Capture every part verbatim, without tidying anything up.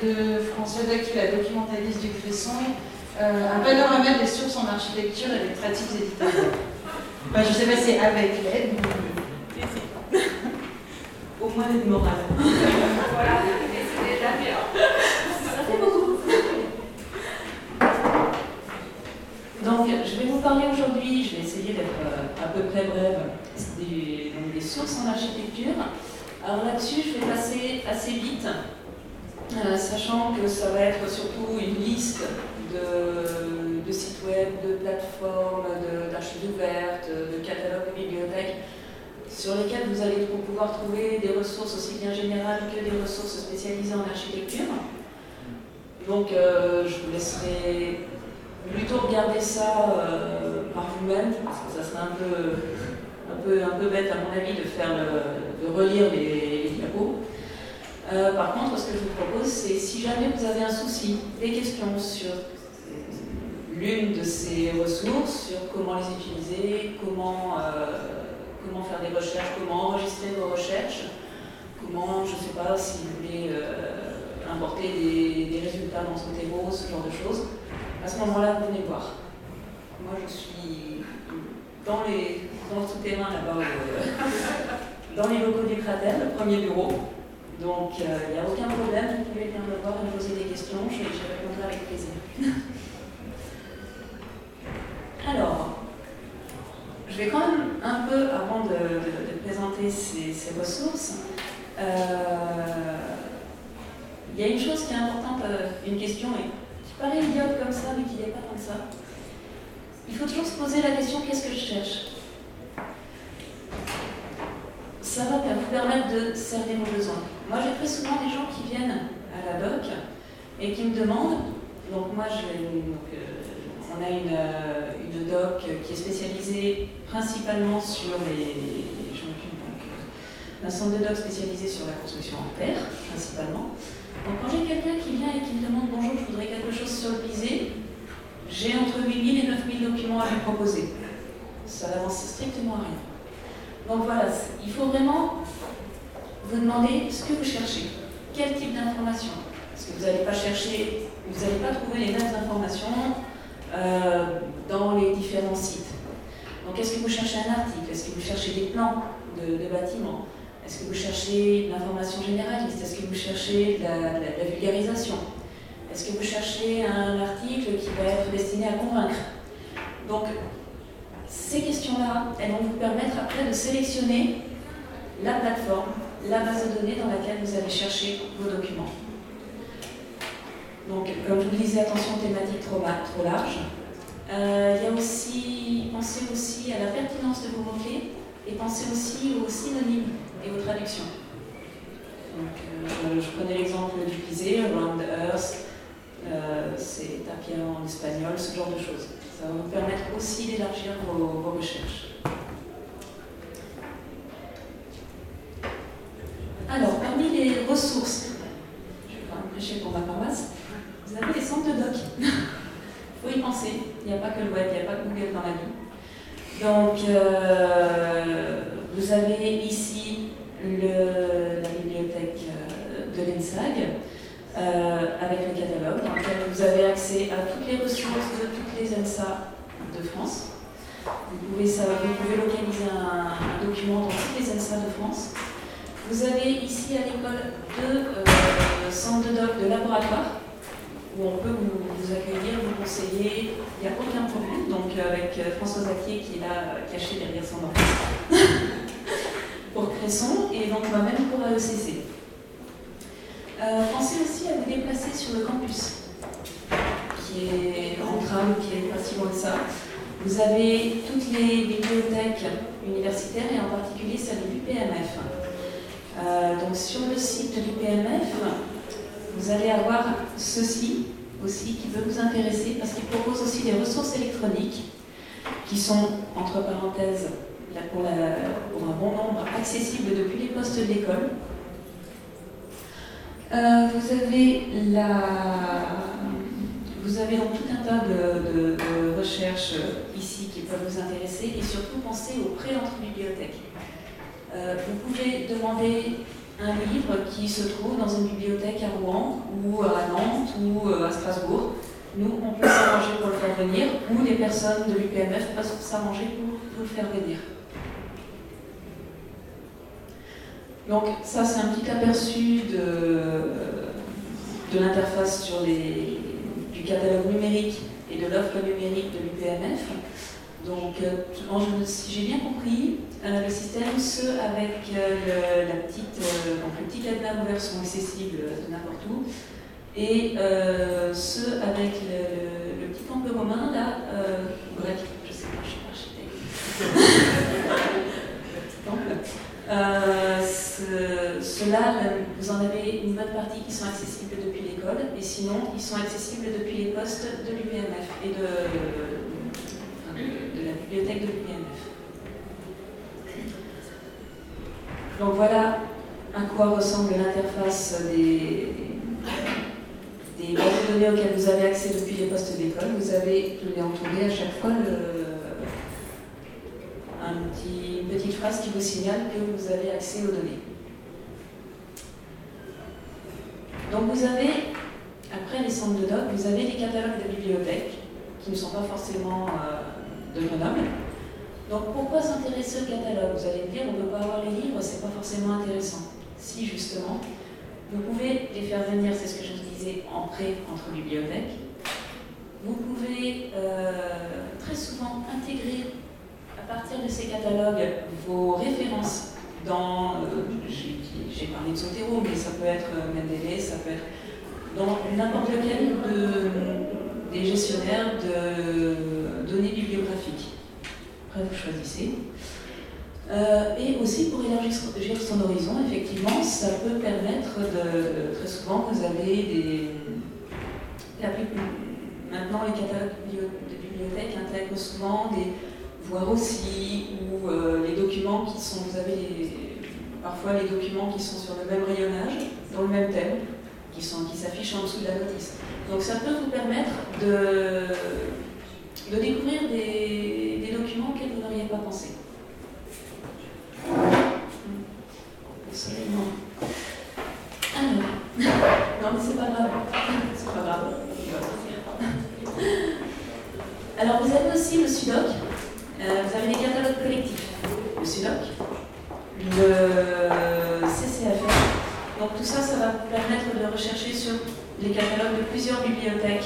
de François Doc, qui est la documentaliste du Cresson, euh, un panorama des sources en architecture et des pratiques éditoriales. Enfin, je ne sais pas si c'est avec l'aide, mais... Au moins l'aide morale. Voilà, et c'est déjà bien. Ça fait beaucoup. Donc, je vais vous parler aujourd'hui, je vais essayer d'être à peu près brève, des, donc des sources en architecture. Alors là-dessus, je vais passer assez vite, euh, sachant que ça va être surtout une liste de, de sites web, de plateformes, d'archives ouvertes, de catalogues de bibliothèques, sur lesquels vous allez pouvoir trouver des ressources aussi bien générales que des ressources spécialisées en architecture. Donc, euh, je vous laisserai plutôt regarder ça euh, par vous-même, parce que ça serait un peu, un, peu, un peu bête à mon avis de, faire le, de relire les, les diapos. Euh, par contre, ce que je vous propose, c'est si jamais vous avez un souci, des questions sur l'une de ces ressources, sur comment les utiliser, comment, euh, comment faire des recherches, comment enregistrer vos recherches, comment, je ne sais pas, si vous voulez euh, importer des, des résultats dans Zotero, ce genre de choses. À ce moment-là, vous venez voir. Moi, je suis dans, les, dans le souterrain là-bas, euh, dans les locaux du Cratère, le premier bureau. Donc, il euh, n'y a aucun problème, vous pouvez venir me voir et me poser des questions, je, je répondrai avec plaisir. Alors, je vais quand même un peu, avant de, de, de présenter ces, ces ressources, il euh, y a une chose qui est importante, euh, une question, et qui paraît idiote comme ça, mais qui n'est pas comme ça. Il faut toujours se poser la question, qu'est-ce que je cherche? Ça va vous permettre de cerner vos besoins. Moi, j'ai très souvent des gens qui viennent à la doc et qui me demandent, donc moi, je, donc, euh, on a une, euh, une doc qui est spécialisée principalement sur les... Je m'occupe donc d'un centre de doc spécialisé sur la construction en terre, principalement. Donc quand j'ai quelqu'un qui vient et qui me demande « Bonjour, je voudrais quelque chose sur le pisé », j'ai entre huit mille et neuf mille documents à lui proposer. Ça n'avance strictement à rien. Donc voilà, il faut vraiment vous demander ce que vous cherchez. Quel type d'information? Parce que vous n'allez pas chercher, vous n'allez pas trouver les mêmes informations euh, dans les différents sites. Donc est-ce que vous cherchez un article? Est-ce que vous cherchez des plans de, de bâtiments? Est-ce que vous cherchez de l'information généraliste? Est-ce que vous cherchez de la, de la, de la vulgarisation? Est-ce que vous cherchez un article qui va être destiné à convaincre? Donc, ces questions-là, elles vont vous permettre après de sélectionner la plateforme, la base de données dans laquelle vous allez chercher vos documents. Donc, comme je vous le disais, attention thématique trop, trop large. Euh, il y a aussi, pensez aussi à la pertinence de vos mots-clés et pensez aussi aux synonymes et aux traductions. Donc, euh, je, je prenais l'exemple du pisé, Around the Earth, euh, c'est tapia en espagnol, ce genre de choses. Ça va vous permettre aussi d'élargir vos, vos recherches. Alors, parmi les ressources, je vais pas me prêcher pour ma paroisse, vous avez les centres de doc. Il faut y penser, il n'y a pas que le web, il n'y a pas que Google dans la vie. Donc, euh, vous avez ici le, la bibliothèque de l'ENSAG, euh, avec le catalogue, dans lequel vous avez accès à toutes les ressources de toutes les ENSA de France. Vous pouvez, ça, vous pouvez localiser un, un document dans toutes les ENSA de France. Vous avez ici à l'école deux euh, centres de doc de laboratoire, où on peut vous, vous accueillir, vous conseiller, il n'y a aucun problème. Donc avec François Zaquier qui est là, caché derrière son ordi, pour Cresson, et donc moi-même pour A E C C. Euh, pensez aussi à vous déplacer sur le campus, qui est en tram, qui est pas si loin que ça. Vous avez toutes les bibliothèques universitaires, et en particulier celle de l'U P M F. Euh, donc sur le site de l'U P M F, vous allez avoir ceci aussi qui peut vous intéresser parce qu'il propose aussi des ressources électroniques qui sont, entre parenthèses, pour, la, pour un bon nombre, accessibles depuis les postes de l'école. Euh, vous avez la... Vous avez donc tout un tas de, de, de recherches ici qui peuvent vous intéresser et surtout pensez aux pré-entrées bibliothèques. Euh, vous pouvez demander un livre qui se trouve dans une bibliothèque à Rouen, ou à Nantes, ou à Strasbourg. Nous, on peut s'arranger pour le faire venir, ou les personnes de l'U P M F peuvent s'arranger pour, pour le faire venir. Donc ça, c'est un petit aperçu de, de l'interface sur les, du catalogue numérique et de l'offre numérique de l'U P M F. Donc, euh, si j'ai bien compris, euh, le système, ce avec euh, le, la petite, euh, donc le petit cadenas de version accessible de n'importe où, et euh, ce avec le, le, le petit temple romain, là, euh, bref, je sais pas, je suis pas architecte. Le petit temple. Euh, ce, Ceux-là, vous en avez une bonne partie qui sont accessibles depuis l'école, et sinon, ils sont accessibles depuis les postes de l'U P M F et de, de, de la bibliothèque de l'U P M F. Donc voilà à quoi ressemble l'interface des, des bases de données auxquelles vous avez accès depuis les postes d'école. Vous avez, je l'ai entouré à chaque fois, le, un petit, une petite phrase qui vous signale que vous avez accès aux données. Donc vous avez, après les centres de doc, vous avez des catalogues de bibliothèques qui ne sont pas forcément euh, de Grenoble. Donc pourquoi s'intéresser au catalogue? Vous allez me dire, on ne peut pas avoir les livres, c'est pas forcément intéressant. Si, justement, vous pouvez les faire venir, c'est ce que je vous disais, en prêt entre bibliothèques. Vous pouvez euh, très souvent intégrer, à partir de ces catalogues, vos références dans, euh, j'ai parlé de Zotero, mais ça peut être Mendeley, ça peut être dans n'importe lequel de, des gestionnaires de données bibliographiques. Après, vous choisissez. Euh, et aussi, pour élargir son horizon, effectivement, ça peut permettre de, très souvent, vous avez des... La, maintenant, les catalogues de bibliothèques intègrent souvent des... voire aussi, ou euh, les documents qui sont... Vous avez les, parfois les documents qui sont sur le même rayonnage, dans le même thème, qui, sont, qui s'affichent en dessous de la notice. Donc ça peut vous permettre de, de découvrir des, des documents auxquels vous n'auriez pas pensé. Absolument. Alors, non mais c'est pas grave, c'est pas grave. Alors vous avez aussi le SUDOC, euh, vous avez les catalogues collectifs, le SUDOC, le C C F R. Donc tout ça, ça va vous permettre de rechercher sur les catalogues de plusieurs bibliothèques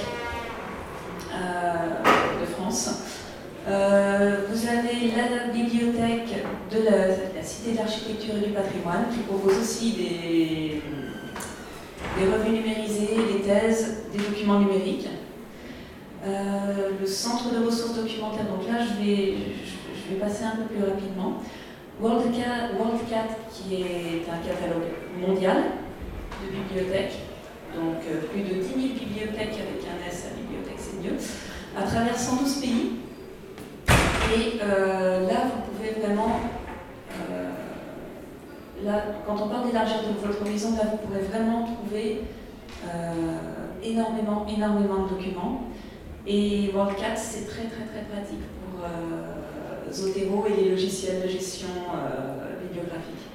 euh, de France. Euh, vous avez la bibliothèque de la, la Cité de l'Architecture et du Patrimoine qui propose aussi des, des revues numérisées, des thèses, des documents numériques. Euh, le Centre de ressources documentaires, donc là je vais, je, je vais passer un peu plus rapidement. WorldCat, WorldCat qui est un catalogue mondial de bibliothèques, donc euh, plus de dix mille bibliothèques avec un S à bibliothèque, c'est mieux, à travers cent douze pays. Et euh, là, vous pouvez vraiment, euh, là, quand on parle d'élargir de votre horizon, là, vous pourrez vraiment trouver euh, énormément, énormément de documents. Et WorldCat, c'est très, très, très pratique pour euh, Zotero et les logiciels de gestion euh, bibliographique.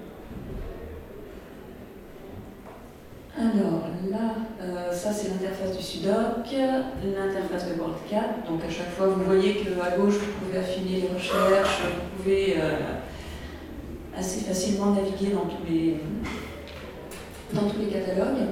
Alors là, euh, ça c'est l'interface du SUDOC, l'interface de WorldCat. Donc à chaque fois, vous voyez qu'à gauche, vous pouvez affiner les recherches, vous pouvez euh, assez facilement naviguer dans tous les, dans tous les catalogues.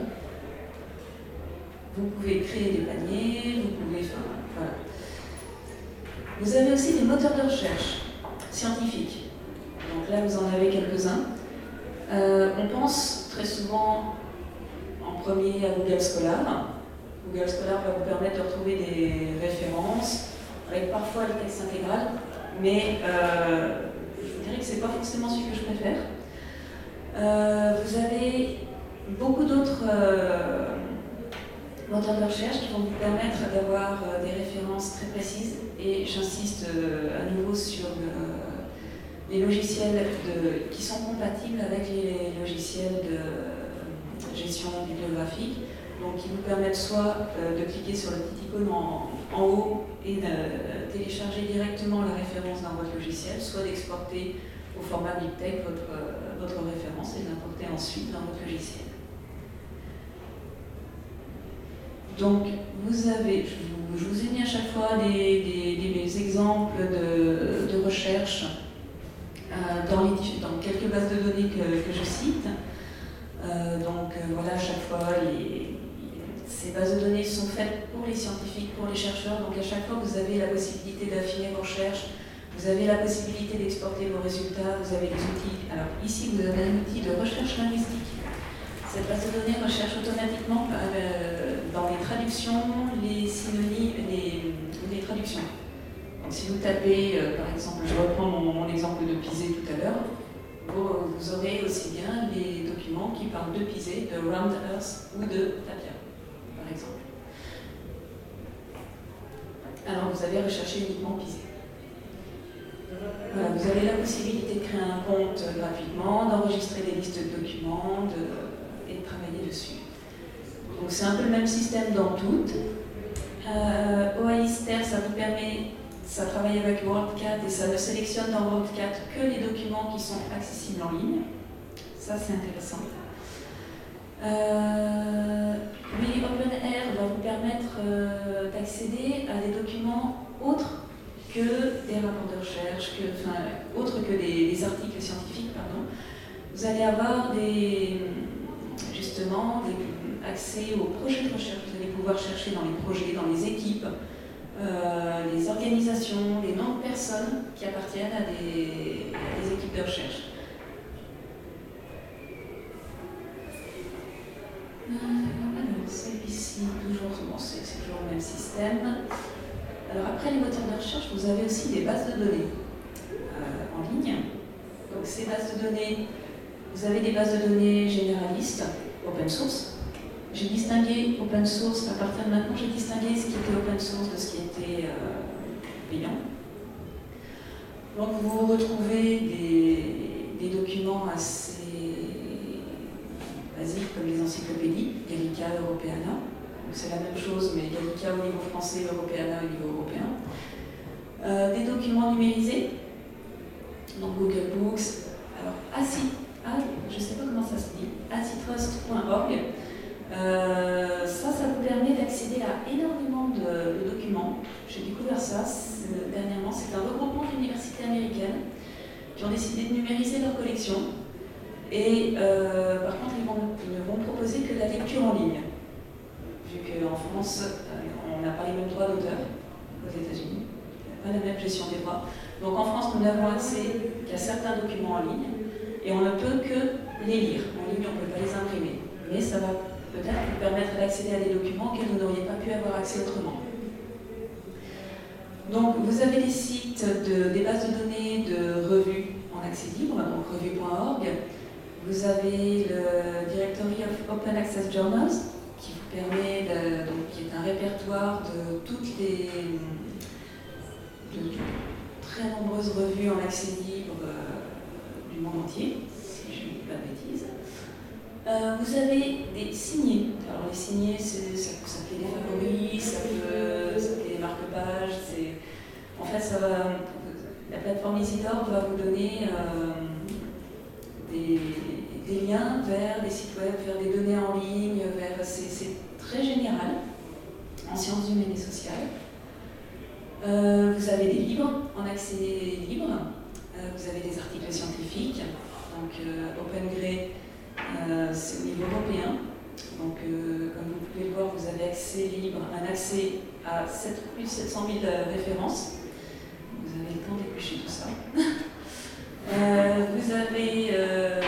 Vous pouvez créer des paniers, vous pouvez... Enfin, voilà. Vous avez aussi des moteurs de recherche scientifiques. Donc là, vous en avez quelques-uns. Euh, on pense très souvent en premier à Google Scholar. Google Scholar va vous permettre de retrouver des références, avec parfois le texte intégral, mais euh, je vous dirais que ce n'est pas forcément celui que je préfère. Euh, vous avez beaucoup d'autres euh, moteurs de recherche qui vont vous permettre d'avoir euh, des références très précises, et j'insiste euh, à nouveau sur euh, les logiciels de, qui sont compatibles avec les logiciels de gestion bibliographique, donc qui vous permettent soit euh, de cliquer sur le petit icône en, en haut et de télécharger directement la référence dans votre logiciel, soit d'exporter au format BibTeX votre, votre référence et l'importer ensuite dans votre logiciel. Donc, vous avez, je vous, je vous ai mis à chaque fois des, des, des exemples de, de recherche euh, dans, les, dans quelques bases de données que, que je cite. Euh, donc, euh, voilà, à chaque fois, les, ces bases de données sont faites pour les scientifiques, pour les chercheurs. Donc, à chaque fois, vous avez la possibilité d'affiner vos recherches, vous avez la possibilité d'exporter vos résultats, vous avez des outils. Alors, ici, vous avez un outil de recherche linguistique. Cette base de données recherche automatiquement euh, dans les traductions, les synonymes, les, les traductions. Donc si vous tapez, euh, par exemple, je reprends mon, mon exemple de Pisé tout à l'heure, vous, vous aurez aussi bien les documents qui parlent de Pisé, de Round Earth ou de Tapia, par exemple. Alors vous avez recherché uniquement Pisé. Voilà, vous avez la possibilité de créer un compte gratuitement, d'enregistrer des listes de documents, de et de travailler dessus. Donc c'est un peu le même système dans toutes. Euh, OAISTER, ça vous permet, ça travaille avec WorldCat et ça ne sélectionne dans WorldCat que les documents qui sont accessibles en ligne. Ça c'est intéressant. Euh, oui, OpenAIR va vous permettre euh, d'accéder à des documents autres que des rapports de recherche, que, enfin, autres que des, des articles scientifiques, pardon. Vous allez avoir des justement des, accès aux projets de recherche. Vous allez pouvoir chercher dans les projets, dans les équipes, euh, les organisations, les noms de personnes qui appartiennent à des, à des équipes de recherche. Euh, alors, celui-ci, toujours, bon, c'est, c'est toujours le même système. Alors après les moteurs de recherche, vous avez aussi des bases de données euh, en ligne. Donc ces bases de données, vous avez des bases de données généralistes, open source. J'ai distingué open source, à partir de maintenant, j'ai distingué ce qui était open source de ce qui était euh, payant. Donc vous retrouvez des, des documents assez basiques comme les encyclopédies, Gallica, Europeana. Donc c'est la même chose, mais Gallica au niveau français, Europeana au niveau européen. Euh, des documents numérisés, donc Google Books. Alors, ACI, ah, je ne sais pas comment ça se dit, acitrust point org. Euh, ça, ça vous permet d'accéder à énormément de, de documents. J'ai découvert ça dernièrement. C'est un regroupement d'universités américaines qui ont décidé de numériser leur collection. Et euh, par contre, ils, vont, ils ne vont proposer que la lecture en ligne. Vu qu'en France, euh, on n'a pas les mêmes droits d'auteur aux États-Unis, pas la même gestion des droits. Donc en France, nous n'avons accès qu'à certains documents en ligne et on ne peut que les lire. En ligne, on ne peut pas les imprimer. Mais ça va peut-être vous permettre d'accéder à des documents auxquels vous n'auriez pas pu avoir accès autrement. Donc vous avez des sites, de, des bases de données de revues en accès libre, donc revue point org. Vous avez le Directory of Open Access Journals, qui vous permet, de, donc, qui est un répertoire de toutes les de, de très nombreuses revues en accès libre euh, du monde entier, si je ne dis pas de bêtises. Euh, vous avez des signés. Alors les signés, c'est, ça peut s'appeler des favoris, ça peut s'appeler des marque-pages. C'est... En fait, ça va, la plateforme Isidore va vous donner euh, des, des liens vers des sites web, vers des données en ligne, vers, c'est, c'est très général en sciences humaines et sociales. Euh, vous avez des livres en accès libre, euh, vous avez des articles scientifiques, donc euh, OpenGray. Euh, c'est au niveau européen, donc euh, comme vous pouvez le voir, vous avez accès libre, un accès à plus de sept cent mille références. Vous avez le temps d'éplucher tout ça. euh, vous avez euh,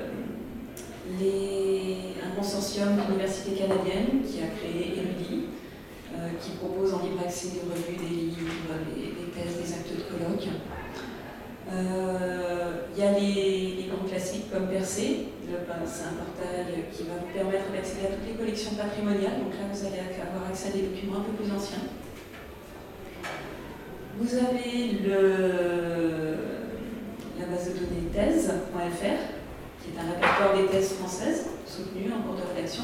les, un consortium d'universités canadiennes qui a créé Érudit, euh, qui propose en libre accès des revues, des livres, des, des thèses, des actes de colloque. Il euh, y a les, les grands classiques comme Percé. C'est un portail qui va vous permettre d'accéder à toutes les collections patrimoniales. Donc là, vous allez avoir accès à des documents un peu plus anciens. Vous avez le, la base de données thèse point F R, qui est un répertoire des thèses françaises soutenues en cours de rédaction.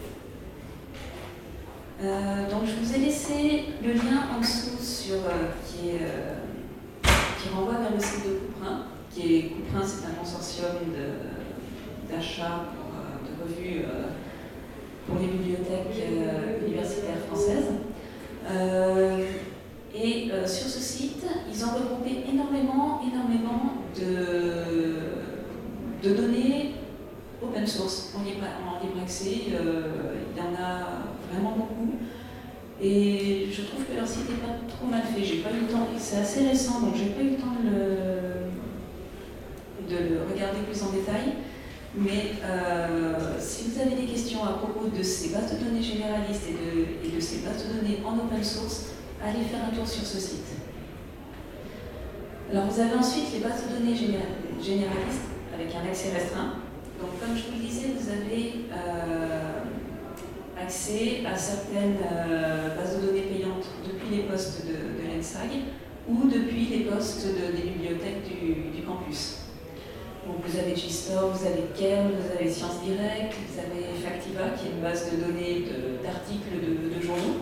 Euh, donc je vous ai laissé le lien en dessous sur, euh, qui, est, euh, qui renvoie vers le site de Couperin, qui est couperin d'achat euh, de revues euh, pour les bibliothèques euh, universitaires françaises. Euh, et euh, sur ce site, ils ont regroupé énormément, énormément de, de données open source, en libre, en libre accès. Euh, il y en a vraiment beaucoup. Et je trouve que leur site n'est pas trop mal fait. J'ai pas eu le temps, c'est assez récent, donc j'ai pas eu le temps de le, de le regarder plus en détail. Mais euh, si vous avez des questions à propos de ces bases de données généralistes et de, et de ces bases de données en open source, allez faire un tour sur ce site. Alors vous avez ensuite les bases de données généralistes avec un accès restreint. Donc comme je vous le disais, vous avez euh, accès à certaines euh, bases de données payantes depuis les postes de, de l'E N S A G ou depuis les postes de, des bibliothèques du, du campus. Donc vous avez GStore, vous avez Kern, vous avez Sciences Direct, vous avez Factiva qui est une base de données de, d'articles de, de journaux.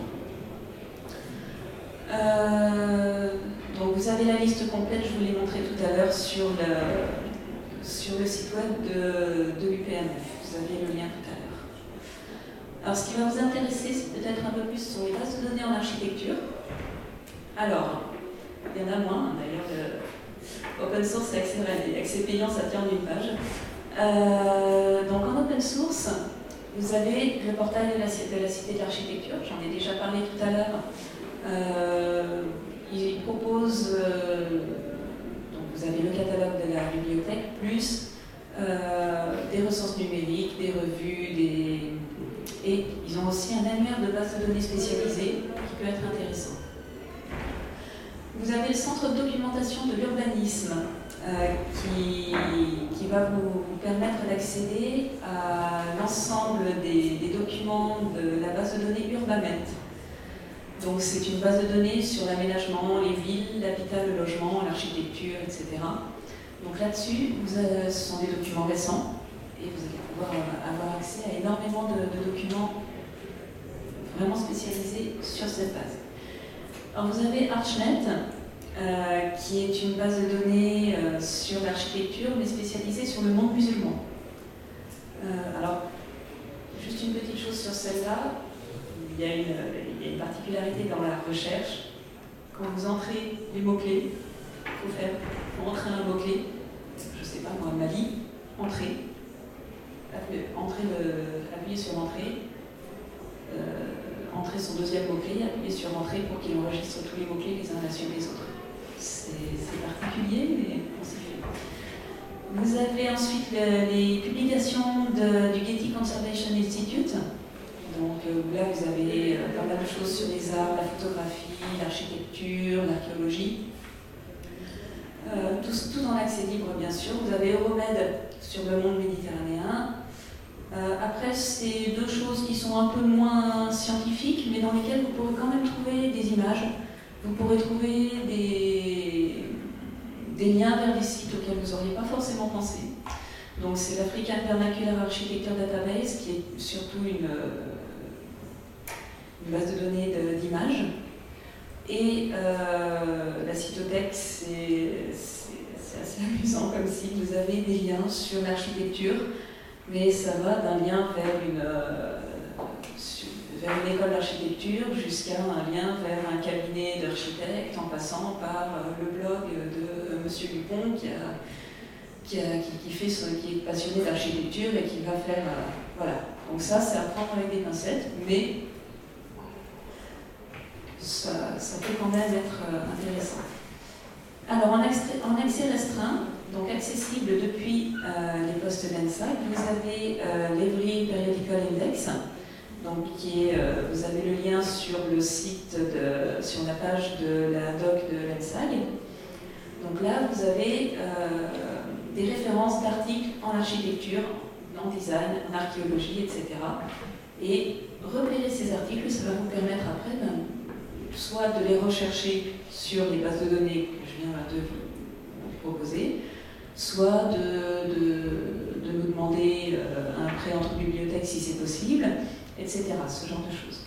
Euh, donc vous avez la liste complète, je vous l'ai montré tout à l'heure sur le, sur le site web de, de l'U P N F. Vous avez le lien tout à l'heure. Alors ce qui va vous intéresser, c'est peut-être un peu plus sur les bases de données en architecture. Alors, il y en a moins, d'ailleurs, le open source et accès, accès payant, ça tient en une page. Euh, donc en open source, vous avez le portail de la, de la Cité de l'Architecture, j'en ai déjà parlé tout à l'heure. Euh, il propose, euh, donc vous avez le catalogue de la bibliothèque, plus euh, des ressources numériques, des revues, des... et ils ont aussi un annuaire de bases de données spécialisées qui peut être intéressant. Vous avez le centre de documentation de l'urbanisme euh, qui, qui va vous, vous permettre d'accéder à l'ensemble des, des documents de la base de données Urbamet. Donc c'est une base de données sur l'aménagement, les villes, l'habitat, le logement, l'architecture, et cetera. Donc là-dessus, vous avez, ce sont des documents récents et vous allez pouvoir avoir accès à énormément de, de documents vraiment spécialisés sur cette base. Alors vous avez ArchNet, euh, qui est une base de données euh, sur l'architecture, mais spécialisée sur le monde musulman. Euh, alors, juste une petite chose sur celle-là. Il y a une, il y a une particularité dans la recherche. Quand vous entrez les mots-clés, il faut faire, faut entrer un mot-clé, je ne sais pas moi, Mali, entrer, entrer le, appuyer sur entrée, euh, entrer son deuxième mot-clé, appuyer sur entrée pour qu'il enregistre tous les mots-clés les uns à la suite des autres. C'est particulier, mais on s'y fait. Vous avez ensuite le, les publications de, du Getty Conservation Institute. Donc euh, là, vous avez euh, pas mal de choses sur les arts, la photographie, l'architecture, l'archéologie. Euh, tout, tout en accès libre, bien sûr. Vous avez Euromed sur le monde méditerranéen. Euh, après, c'est deux choses qui sont un peu moins scientifiques, mais dans lesquelles vous pourrez quand même trouver des images. Vous pourrez trouver des, des liens vers des sites auxquels vous n'auriez pas forcément pensé. Donc c'est l'African Vernacular Architecture Database, qui est surtout une, une base de données d'images. Et euh, la Cytothèque, c'est assez amusant comme site. Vous avez des liens sur l'architecture, mais ça va d'un lien vers une, euh, vers une école d'architecture jusqu'à un lien vers un cabinet d'architectes, en passant par euh, le blog de euh, Monsieur Dupont qui, a, qui, a, qui, qui, fait son, qui est passionné d'architecture et qui va faire... Euh, voilà. Donc ça, c'est à prendre avec des pincettes, mais ça, ça peut quand même être euh, intéressant. Alors, en, extrait, en accès restreint, donc accessible depuis euh, les postes d'E N S A G, vous avez euh, l'Evry Periodical Index, donc qui est, euh, vous avez le lien sur le site, de, sur la page de la doc de l'E N S A G. Donc là, vous avez euh, des références d'articles en architecture, en design, en archéologie, et cetera. Et repérer ces articles, ça va vous permettre après, ben, soit de les rechercher sur les bases de données que je viens de vous proposer, soit de, de, de nous demander euh, un prêt entre bibliothèques si c'est possible, et cetera. Ce genre de choses.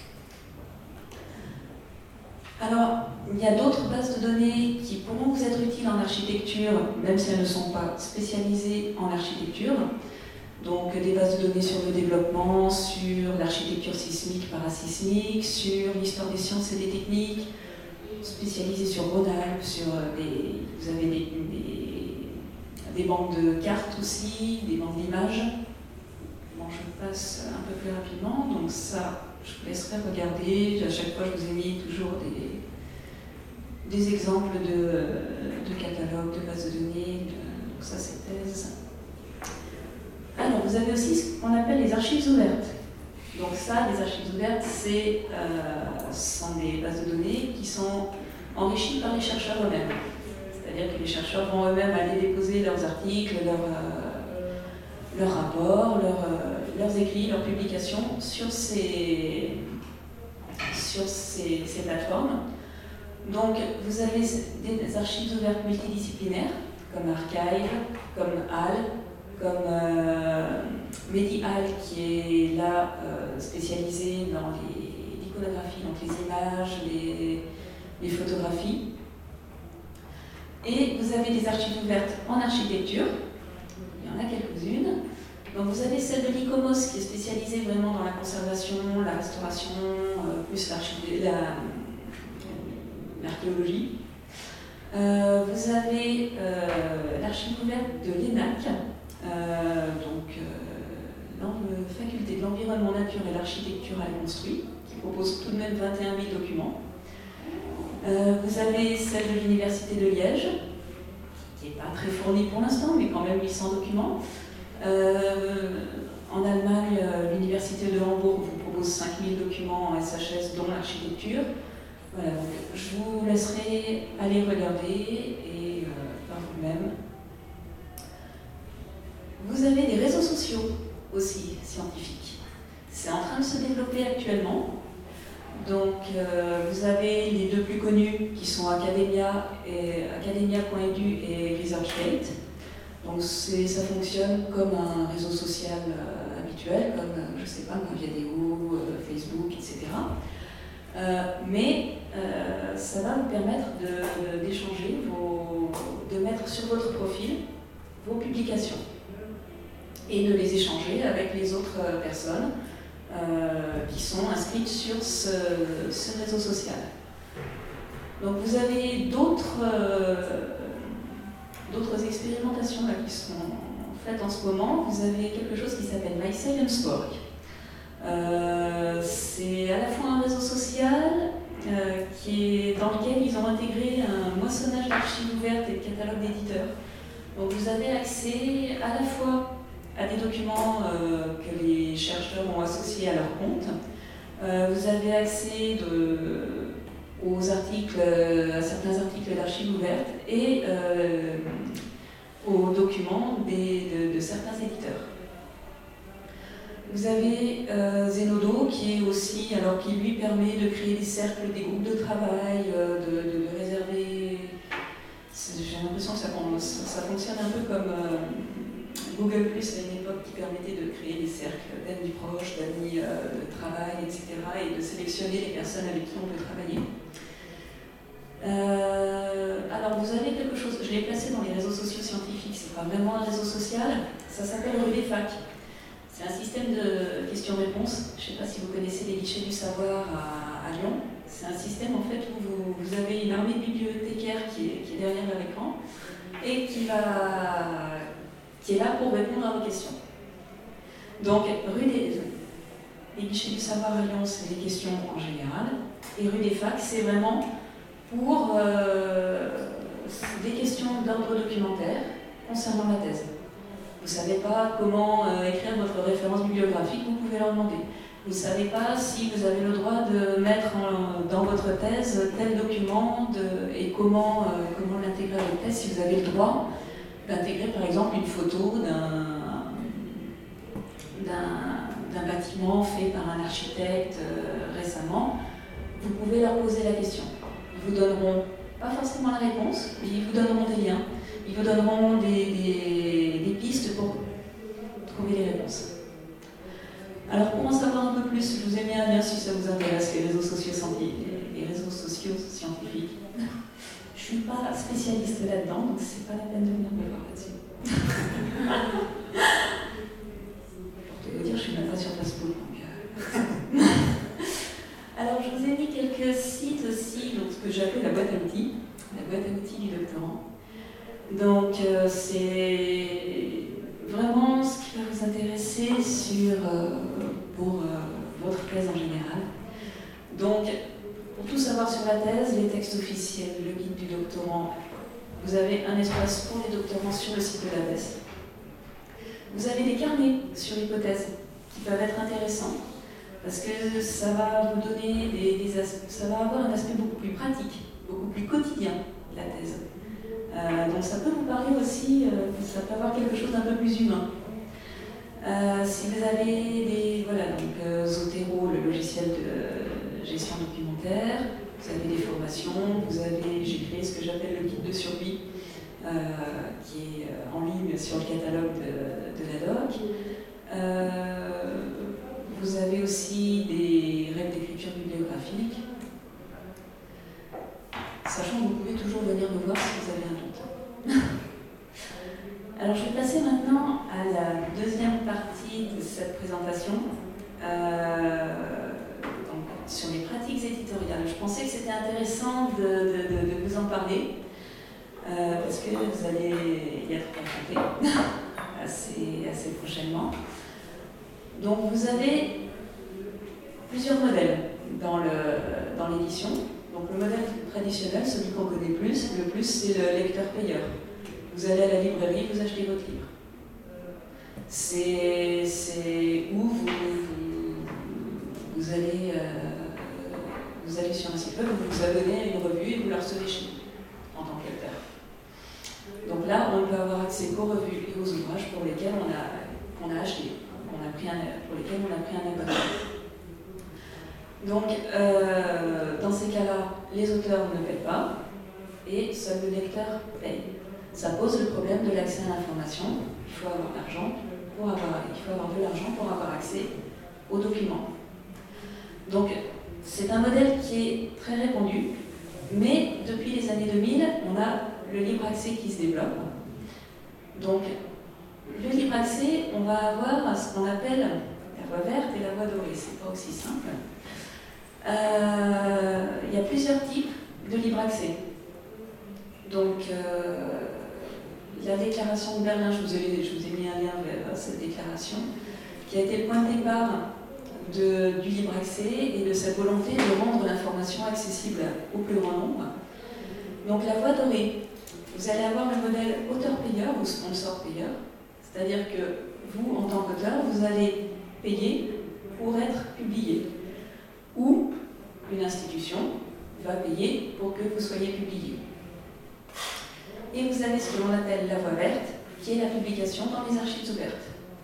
Alors, il y a d'autres bases de données qui pourront vous être utiles en architecture, même si elles ne sont pas spécialisées en architecture. Donc des bases de données sur le développement, sur l'architecture sismique, parasismique, sur l'histoire des sciences et des techniques, spécialisées sur Rhône-Alpes, sur des, vous avez des, des, des banques de cartes aussi, des banques d'images. Bon, je passe un peu plus rapidement, donc ça, je vous laisserai regarder. À chaque fois, je vous ai mis toujours des, des exemples de, de catalogues, de bases de données, de, donc ça c'est thèse. Alors, vous avez aussi ce qu'on appelle les archives ouvertes. Donc ça, les archives ouvertes, c'est, euh, sont des bases de données qui sont enrichies par les chercheurs eux-mêmes. C'est-à-dire que les chercheurs vont eux-mêmes aller déposer leurs articles, leurs, euh, leurs rapports, leurs, euh, leurs écrits, leurs publications sur ces, sur ces, ces plateformes. Donc, vous avez des archives ouvertes multidisciplinaires, comme Archive, comme A L, comme euh, MediHal, qui est là euh, spécialisé dans l'iconographie, donc les images, les, les photographies. Et vous avez des archives ouvertes en architecture, il y en a quelques-unes. Donc vous avez celle de l'ICOMOS qui est spécialisée vraiment dans la conservation, la restauration, euh, plus l'archéologie. Euh, vous avez euh, l'archive ouverte de l'E N A C, euh, donc euh, la faculté de l'environnement, nature et l'architecture à construit, qui propose tout de même vingt et un mille documents. Euh, vous avez celle de l'Université de Liège, qui n'est pas très fournie pour l'instant, mais quand même huit cents documents. Euh, en Allemagne, l'Université de Hambourg vous propose cinq mille documents en S H S, dont l'architecture. Voilà, donc je vous laisserai aller regarder et euh, par vous-même. Vous avez des réseaux sociaux aussi scientifiques. C'est en train de se développer actuellement. Donc euh, vous avez les deux plus connus qui sont Academia et academia point e d u et ResearchGate. Donc ça fonctionne comme un réseau social euh, habituel, comme euh, je sais pas, comme Viadeo, euh, Facebook, et cetera. Euh, mais euh, ça va vous permettre de, de, d'échanger, vos, de mettre sur votre profil vos publications et de les échanger avec les autres personnes euh, qui sont inscrites sur ce, ce réseau social. Donc vous avez d'autres, euh, d'autres expérimentations là, qui sont faites en ce moment. Vous avez quelque chose qui s'appelle My Science Work. Euh, c'est à la fois un réseau social euh, qui est, dans lequel ils ont intégré un moissonnage d'archives ouvertes et de catalogues d'éditeurs. Donc vous avez accès à la fois à des documents euh, que les chercheurs ont associés à leur compte. Euh, vous avez accès de, aux articles, à certains articles d'archives ouvertes et euh, aux documents des, de, de certains éditeurs. Vous avez euh, Zenodo qui est aussi, alors qui lui permet de créer des cercles, des groupes de travail, euh, de, de, de réserver. J'ai l'impression que ça, ça, ça fonctionne un peu comme euh, Google Plus à une époque qui permettait de créer des cercles d'amis proches, d'amis euh, de travail, et cetera, et de sélectionner les personnes avec qui on peut travailler. Euh, alors vous avez quelque chose, je l'ai placé dans les réseaux sociaux scientifiques, c'est pas vraiment un réseau social, ça s'appelle RuDeFac. C'est un système de questions-réponses. Je ne sais pas si vous connaissez les guichets du savoir à, à Lyon. C'est un système en fait où vous, vous avez une armée de bibliothécaires qui est, qui est derrière l'écran et qui, va, qui est là pour répondre à vos questions. Donc, RuDeFac, les guichets du savoir à Lyon, c'est les questions en général. Et RuDeFac, c'est vraiment pour euh, des questions d'ordre documentaire concernant la thèse. Vous ne savez pas comment euh, écrire votre référence bibliographique, vous pouvez leur demander. Vous ne savez pas si vous avez le droit de mettre en, dans votre thèse tel document de, et comment, euh, comment l'intégrer à votre thèse, si vous avez le droit d'intégrer par exemple une photo d'un, d'un, d'un bâtiment fait par un architecte euh, récemment, vous pouvez leur poser la question. Ils vous donneront pas forcément la réponse, mais ils vous donneront des liens. Ils vous donneront des, des, des pistes pour trouver les réponses. Alors pour en savoir un peu plus, je vous ai mis un lien si ça vous intéresse, les réseaux sociaux scientifiques. Les réseaux sociaux scientifiques. Je ne suis pas spécialiste là-dedans, donc c'est pas la peine de venir me voir là-dessus. que j'ai appelé la boîte à outils, la boîte à outils du doctorant. Donc euh, c'est vraiment ce qui va vous intéresser sur, euh, pour euh, votre thèse en général. Donc, pour tout savoir sur la thèse, les textes officiels, le guide du doctorant, vous avez un espace pour les doctorants sur le site de la thèse. Vous avez des carnets sur l'hypothèse qui peuvent être intéressants parce que ça va vous donner des, des ça va avoir un aspect beaucoup plus pratique, beaucoup plus quotidien, la thèse. Euh, donc ça peut vous parler aussi, euh, ça peut avoir quelque chose d'un peu plus humain. Euh, si vous avez des, voilà, donc euh, Zotero, le logiciel de gestion documentaire, vous avez des formations, vous avez, j'ai créé ce que j'appelle le guide de survie, euh, qui est en ligne sur le catalogue de, de la doc. Euh, vous avez aussi des règles d'écriture bibliographique. Sachant que vous pouvez toujours venir me voir si vous avez un doute. Alors je vais passer maintenant à la deuxième partie de cette présentation, euh, donc, sur les pratiques éditoriales. Je pensais que c'était intéressant de, de, de, de vous en parler, euh, parce que vous allez y être confrontés assez, assez prochainement. Donc vous avez plusieurs modèles dans, le, dans l'édition. Donc le modèle traditionnel, celui qu'on connaît plus, le plus c'est le lecteur-payeur. Vous allez à la librairie, vous achetez votre livre. C'est, c'est où vous, vous, vous, allez, euh, vous allez sur un site web, vous vous abonnez à une revue et vous la recevez chez vous en tant que lecteur. Donc là, on peut avoir accès qu'aux revues et aux ouvrages pour lesquels on a, qu'on a acheté, on a pris un, pour lesquels on a pris un abonnement. Donc, euh, dans ces cas-là, les auteurs ne paient pas et seul le lecteur paye. Ça pose le problème de l'accès à l'information. Il faut avoir l'argent pour avoir, il faut avoir de l'argent pour avoir accès aux documents. Donc, c'est un modèle qui est très répandu, mais depuis les années deux mille, on a le libre accès qui se développe. Donc, le libre accès, on va avoir ce qu'on appelle la voie verte et la voie dorée. C'est pas aussi simple. Euh, il y a plusieurs types de libre accès. Donc, euh, la déclaration de Berlin, je vous, ai, je vous ai mis un lien vers cette déclaration, qui a été le point de départ de, du libre accès et de sa volonté de rendre l'information accessible au plus grand nombre. Donc, la voie dorée, vous allez avoir le modèle auteur-payeur ou sponsor-payeur, c'est-à-dire que vous, en tant qu'auteur, vous allez payer pour être publié. Ou une institution va payer pour que vous soyez publié. Et vous avez ce que l'on appelle la voie verte, qui est la publication dans les archives ouvertes.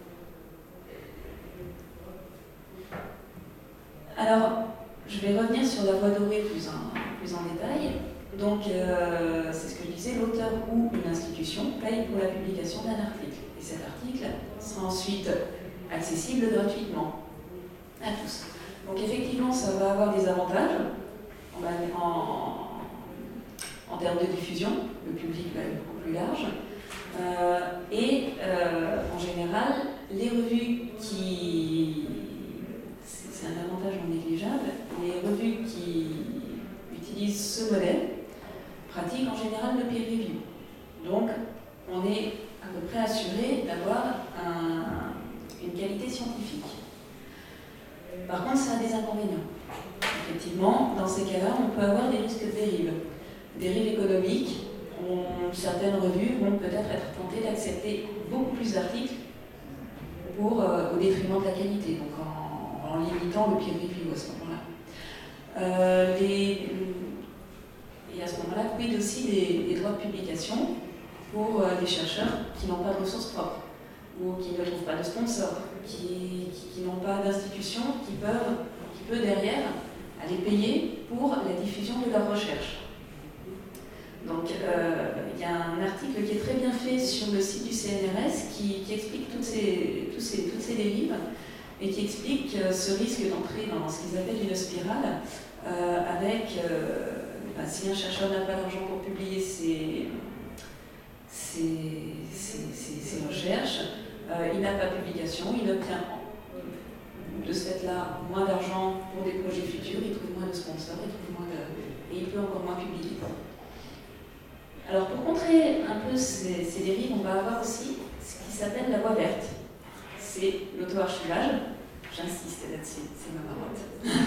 Alors, je vais revenir sur la voie dorée plus en, plus en détail. Donc, euh, c'est ce que je disais, l'auteur ou une institution paye pour la publication d'un article. Et cet article sera ensuite accessible gratuitement à tous. Donc effectivement, ça va avoir des avantages en, en, en termes de diffusion, le public va être beaucoup plus large. Euh, et euh, en général, les revues qui... C'est un avantage non négligeable, les revues qui utilisent ce modèle pratiquent en général le peer review. Donc on est à peu près assuré d'avoir un, une qualité scientifique. Par contre, ça a des inconvénients. Effectivement, dans ces cas-là, on peut avoir des risques de dérive. Dérive économique, on, certaines revues vont peut-être être tentées d'accepter beaucoup plus d'articles pour, euh, au détriment de la qualité, donc en, en limitant le peer review à ce moment-là. Euh, les, et à ce moment-là, quid aussi des, des droits de publication pour euh, les chercheurs qui n'ont pas de ressources propres ou qui ne trouvent pas de sponsors, qui, qui, qui n'ont pas d'institutions qui peuvent, qui peut derrière aller payer pour la diffusion de leurs recherches. Donc euh, il y a un article qui est très bien fait sur le site du C N R S qui, qui explique toutes ces, toutes, ces, toutes ces dérives et qui explique euh, ce risque d'entrer dans ce qu'ils appellent une spirale euh, avec, euh, bah, si un chercheur n'a pas d'argent pour publier ses, ses, ses, ses, ses recherches, euh, il n'a pas de publication, il obtient de ce fait-là moins d'argent pour des projets futurs, il trouve moins de sponsors, il trouve moins de... et il peut encore moins publier. Alors pour contrer un peu ces, ces dérives, on va avoir aussi ce qui s'appelle la voie verte. C'est l'auto-archivage. J'insiste là-dessus, c'est ma marotte.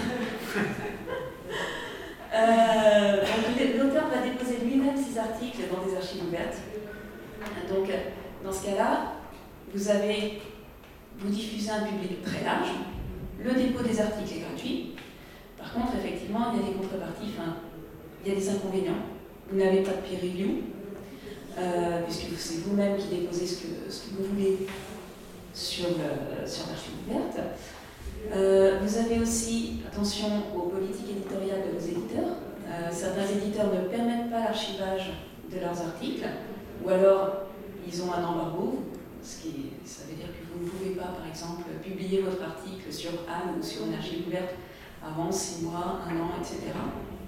euh, donc l'auteur va déposer lui-même ses articles dans des archives ouvertes. Donc dans ce cas-là, vous avez, vous diffusez un public très large. Le dépôt des articles est gratuit. Par contre, effectivement, il y a des contreparties, enfin, il y a des inconvénients. Vous n'avez pas de peer review, euh, puisque c'est vous-même qui déposez ce que, ce que vous voulez sur, euh, sur l'archive ouverte. Euh, vous avez aussi, attention aux politiques éditoriales de vos éditeurs. Euh, certains éditeurs ne permettent pas l'archivage de leurs articles, ou alors ils ont un embargo, ce qui, ça veut dire que vous ne pouvez pas, par exemple, publier votre article sur Anne ou sur une archive ouverte avant six mois, un an, et cetera.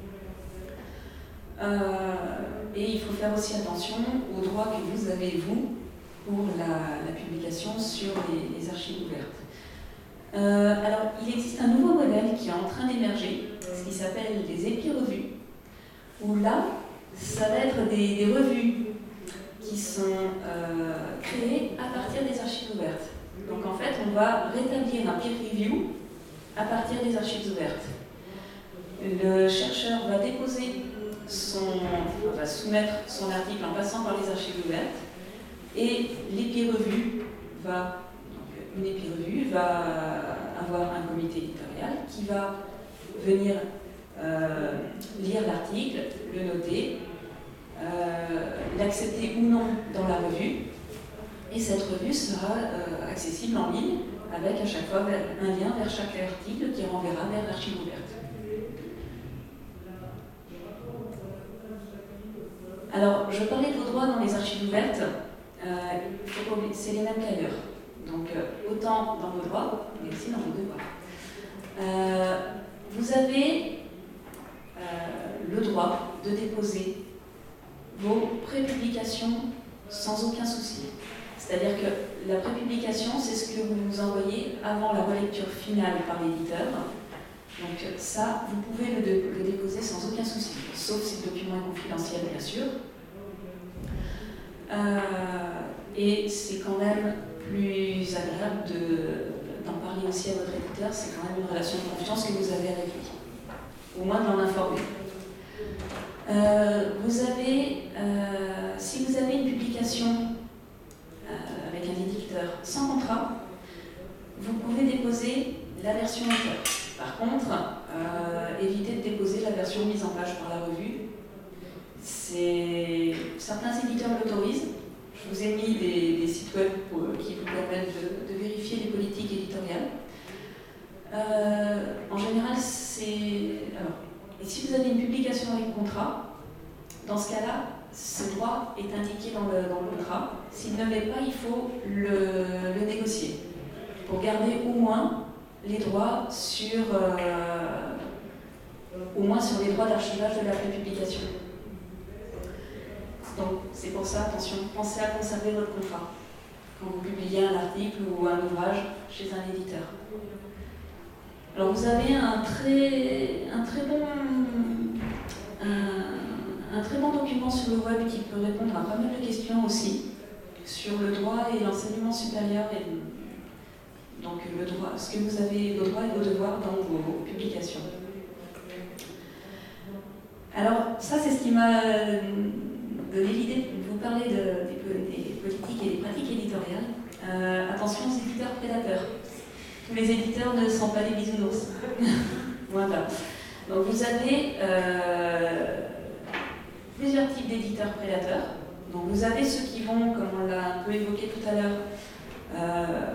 Euh, et il faut faire aussi attention aux droits que vous avez, vous, pour la, la publication sur les, les archives ouvertes. Euh, alors, il existe un nouveau modèle qui est en train d'émerger, ce qui s'appelle les épi-revues, où là, ça va être des, des revues qui sont euh, créées à partir des archives ouvertes. Donc en fait, on va rétablir un peer review à partir des archives ouvertes. Le chercheur va déposer son, va soumettre son article en passant par les archives ouvertes, et l'épi-revue va Une épi-revue va avoir un comité éditorial qui va venir euh, lire l'article, le noter, euh, l'accepter ou non dans la revue, et cette revue sera euh, accessible en ligne avec à chaque fois un lien vers chaque article qui renverra vers l'archive ouverte. Alors, je parlais de vos droits dans les archives ouvertes, euh, c'est les mêmes qu'ailleurs. Donc, euh, autant dans vos droits, mais aussi dans vos devoirs. Euh, vous avez euh, le droit de déposer vos prépublications sans aucun souci. C'est-à-dire que la prépublication, c'est ce que vous nous envoyez avant la relecture finale par l'éditeur. Donc ça, vous pouvez le, de, le déposer sans aucun souci, sauf si le document est confidentiel, bien sûr. Euh, et c'est quand même plus agréable de, d'en parler aussi à votre éditeur, c'est quand même une relation de confiance que vous avez avec lui, au moins de l'en informer. Euh, vous avez, euh, si vous avez une publication euh, avec un éditeur sans contrat, vous pouvez déposer la version auteur. Par contre, euh, évitez de déposer la version mise en page par la revue. C'est... Certains éditeurs l'autorisent. Je vous ai mis des, des sites web pour, qui vous permettent de, de vérifier les politiques éditoriales. Euh, en général, c'est... Alors, et si vous avez une publication avec contrat, dans ce cas-là, ce droit est indiqué dans le, dans le contrat. S'il ne l'est pas, il faut le, le négocier pour garder au moins les droits sur, euh, au moins sur les droits d'archivage de la prépublication. Donc c'est pour ça, attention, pensez à conserver votre contrat quand vous publiez un article ou un ouvrage chez un éditeur. Alors vous avez un très, un très bon, un, un très bon document sur le web qui peut répondre à pas mal de questions aussi sur le droit et l'enseignement supérieur et donc le droit, ce que vous avez, vos droits et vos devoirs dans vos, vos publications. Alors ça c'est ce qui m'a donné l'idée de vous parler de, des, des politiques et des pratiques éditoriales. Euh, attention aux éditeurs prédateurs. Tous les éditeurs ne sont pas des bisounours. Voilà. Donc vous avez euh, plusieurs types d'éditeurs prédateurs. Donc vous avez ceux qui vont, comme on l'a un peu évoqué tout à l'heure, euh,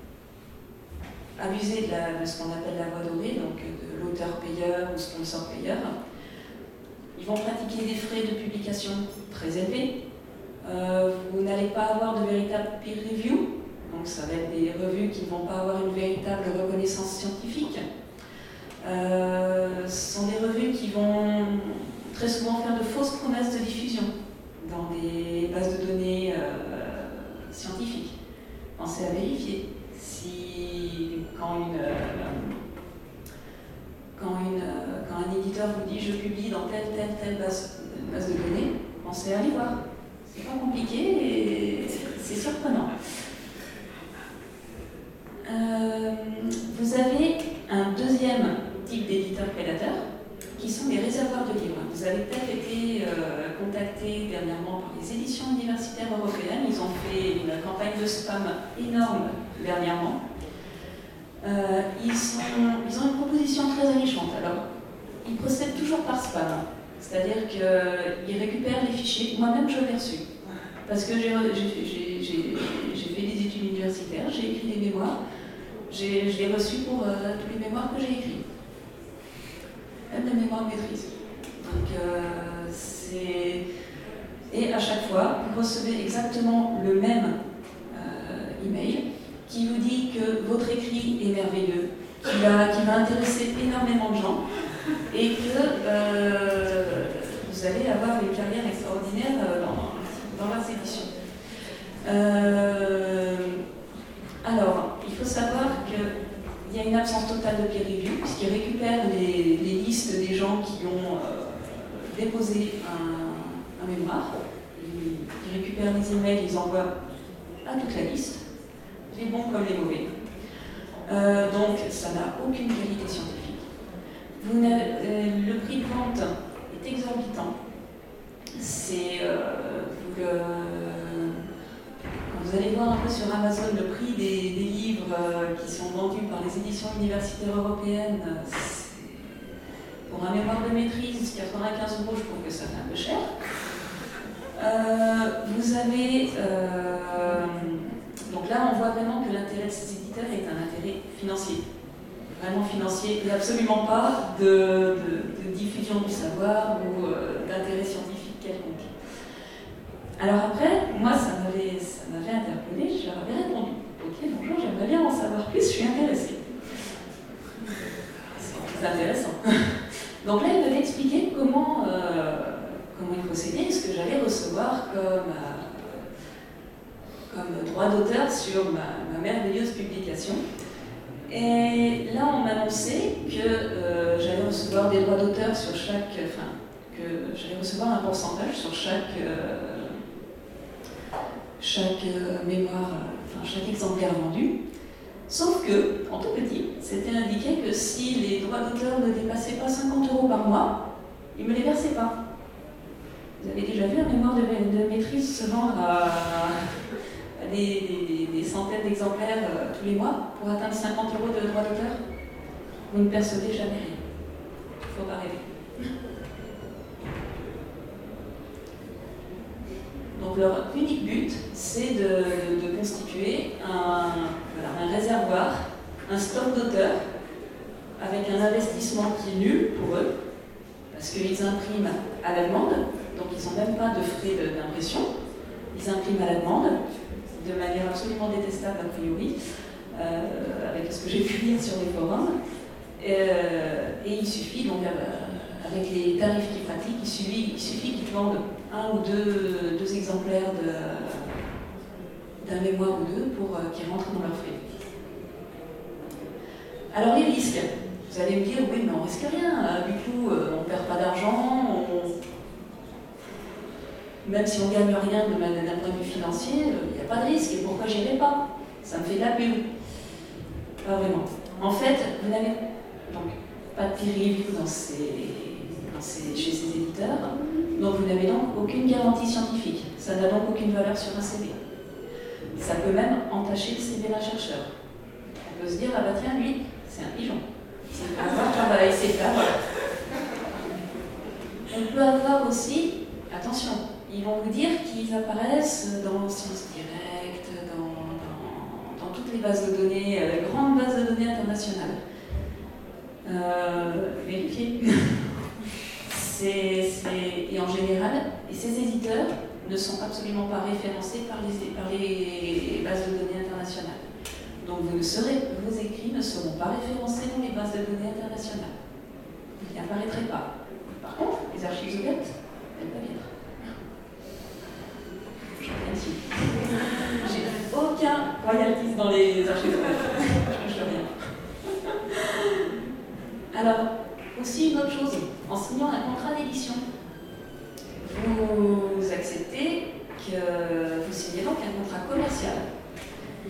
abuser de, la, de ce qu'on appelle la voie dorée, donc de l'auteur payeur ou sponsor payeur. Ils vont pratiquer des frais de publication très élevés. Euh, vous n'allez pas avoir de véritable peer review, donc ça va être des revues qui ne vont pas avoir une véritable reconnaissance scientifique. Euh, ce sont des revues qui vont très souvent faire de fausses promesses de diffusion dans des bases de données euh, scientifiques. Pensez à vérifier si quand une... Euh, Quand, une, quand un éditeur vous dit « je publie dans tel, tel, telle base, base de données, pensez à aller voir. C'est pas compliqué et c'est surprenant. Euh, vous avez un deuxième type d'éditeurs prédateurs qui sont les réservoirs de livres. Vous avez peut-être été euh, contacté dernièrement par les éditions universitaires européennes. Ils ont fait une campagne de spam énorme dernièrement. Euh, ils, sont, ils ont une proposition très alléchante. Alors, ils procèdent toujours par spam. C'est-à-dire qu'ils récupèrent les fichiers. Moi-même, je l'ai reçu. Parce que j'ai fait des études universitaires, j'ai écrit des mémoires. Je l'ai reçu pour euh, tous les mémoires que j'ai écrits. Même les mémoires de maîtrise. Donc, euh, c'est... Et à chaque fois, vous recevez exactement le même euh, email qui vous dit que votre écrit est merveilleux, qu'il va, qu'il va intéresser énormément de gens et que euh, vous allez avoir une carrière extraordinaire dans, dans leurs éditions. Euh, alors, il faut savoir qu'il y a une absence totale de peer review, puisqu'ils récupèrent les, les listes des gens qui ont euh, déposé un, un mémoire. Ils, ils récupèrent les emails, ils envoient à toute la liste, les bons comme les mauvais. Euh, donc, ça n'a aucune qualité scientifique. Vous euh, le prix de vente est exorbitant. C'est euh, vous, euh, quand vous allez voir un peu sur Amazon le prix des, des livres euh, qui sont vendus par les éditions universitaires européennes, pour un mémoire de maîtrise, quatre-vingt-quinze euros, je trouve que ça fait un peu cher. Euh, vous avez euh, donc là, on voit vraiment que l'intérêt de ces éditeurs est un intérêt financier. Vraiment financier, et absolument pas de, de, de diffusion du savoir ou euh, d'intérêt scientifique quelconque. Alors après, moi, ça m'avait ça m'avait interpellée, je leur avais répondu. Ok, bonjour, j'aimerais bien en savoir plus, je suis intéressée. C'est intéressant. Donc là, il m'avait expliqué comment, euh, comment il procédait, ce que j'allais recevoir comme... Euh, comme droit d'auteur sur ma, ma merveilleuse publication. Et là, on m'annonçait que euh, j'allais recevoir des droits d'auteur sur chaque... Enfin, que j'allais recevoir un pourcentage sur chaque... Euh, chaque euh, mémoire, enfin, chaque exemplaire vendu. Sauf que, en tout petit, c'était indiqué que si les droits d'auteur ne dépassaient pas cinquante euros par mois, ils ne me les versaient pas. Vous avez déjà vu un mémoire de, de maîtrise se vendre à... Des, des, des centaines d'exemplaires euh, tous les mois pour atteindre cinquante euros de droits d'auteur? Vous ne percevez jamais rien. Il ne faut pas rêver. Donc leur unique but, c'est de, de, de constituer un, voilà, un réservoir, un stock d'auteurs avec un investissement qui est nul pour eux, parce qu'ils impriment à la demande, donc ils n'ont même pas de frais d'impression, ils impriment à la demande, de manière absolument détestable a priori, euh, avec ce que j'ai pu lire sur les forums. Euh, et il suffit, donc euh, avec les tarifs qu'ils pratiquent, il suffit, il suffit qu'ils vendent un ou deux, deux exemplaires d'un mémoire ou deux pour euh, qu'ils rentrent dans leurs frais. Alors les risques, vous allez me dire, oui mais on risque rien, hein, du coup euh, on ne perd pas d'argent, on... même si on ne gagne rien d'un point de vue financier, il n'y a pas de risque. Et pourquoi j'irai pas? Ça me fait de la pub. Pas vraiment. En fait, vous n'avez donc pas de peer review dans ces, dans ces, chez ces éditeurs, donc vous n'avez donc aucune garantie scientifique. Ça n'a donc aucune valeur sur un C V. Ça peut même entacher le C V d'un chercheur. On peut se dire, ah bah tiens, lui, c'est un pigeon. C'est pas avoir travail, c'est faire, voilà. On peut avoir aussi, attention, ils vont vous dire qu'ils apparaissent dans Sciences Direct, dans, dans, dans toutes les bases de données, euh, les grandes bases de données internationales. Euh, vérifiez. c'est, c'est, et en général, et ces éditeurs ne sont absolument pas référencés par les, par les bases de données internationales. Donc vous ne serez, vos écrits ne seront pas référencés dans les bases de données internationales. Ils n'apparaîtraient pas. Par contre, les archives ouvertes, elles peuvent y être. J'ai aucun royalties dans les archives ouvertes. Je ne rien. Alors, aussi une autre chose, en signant un contrat d'édition,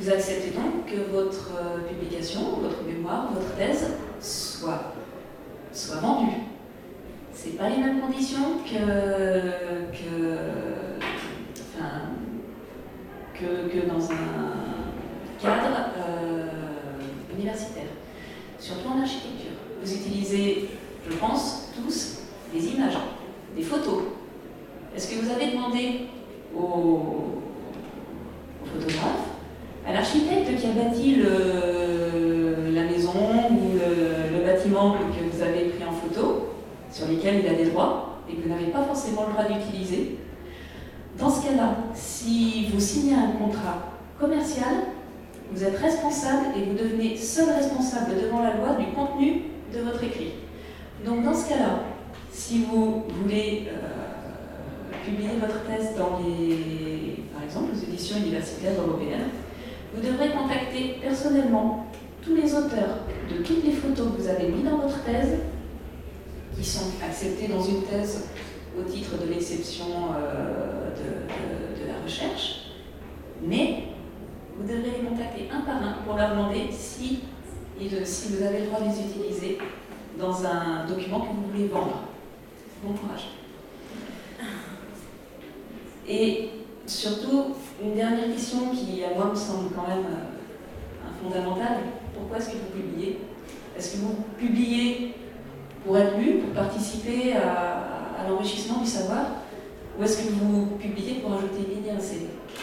Vous acceptez donc que votre publication, votre mémoire, votre thèse soit, soit vendue. Ce n'est pas les mêmes conditions que, que, enfin, que, que dans un cadre euh, universitaire, surtout en architecture. Vous utilisez, je pense, tous des images, des photos. Est-ce que vous avez demandé aux, aux photographes, à l'architecte qui a bâti le, la maison ou le, le bâtiment que vous avez pris en photo, sur lesquels il a des droits et que vous n'avez pas forcément le droit d'utiliser? Dans ce cas-là, si vous signez un contrat commercial, vous êtes responsable et vous devenez seul responsable devant la loi du contenu de votre écrit. Donc dans ce cas-là, si vous voulez euh, publier votre thèse dans les, par exemple, les éditions universitaires européennes, vous devrez contacter personnellement tous les auteurs de toutes les photos que vous avez mises dans votre thèse, qui sont acceptées dans une thèse au titre de l'exception euh, de, de, de la recherche, mais vous devrez les contacter un par un pour leur demander si, si vous avez le droit de les utiliser dans un document que vous voulez vendre. Bon courage. Et surtout, une dernière question qui, à moi, me semble quand même euh, fondamentale. Pourquoi est-ce que vous publiez? Est-ce que vous publiez pour être lu, pour participer à, à l'enrichissement du savoir, ou est-ce que vous publiez pour ajouter une ligne à un C V?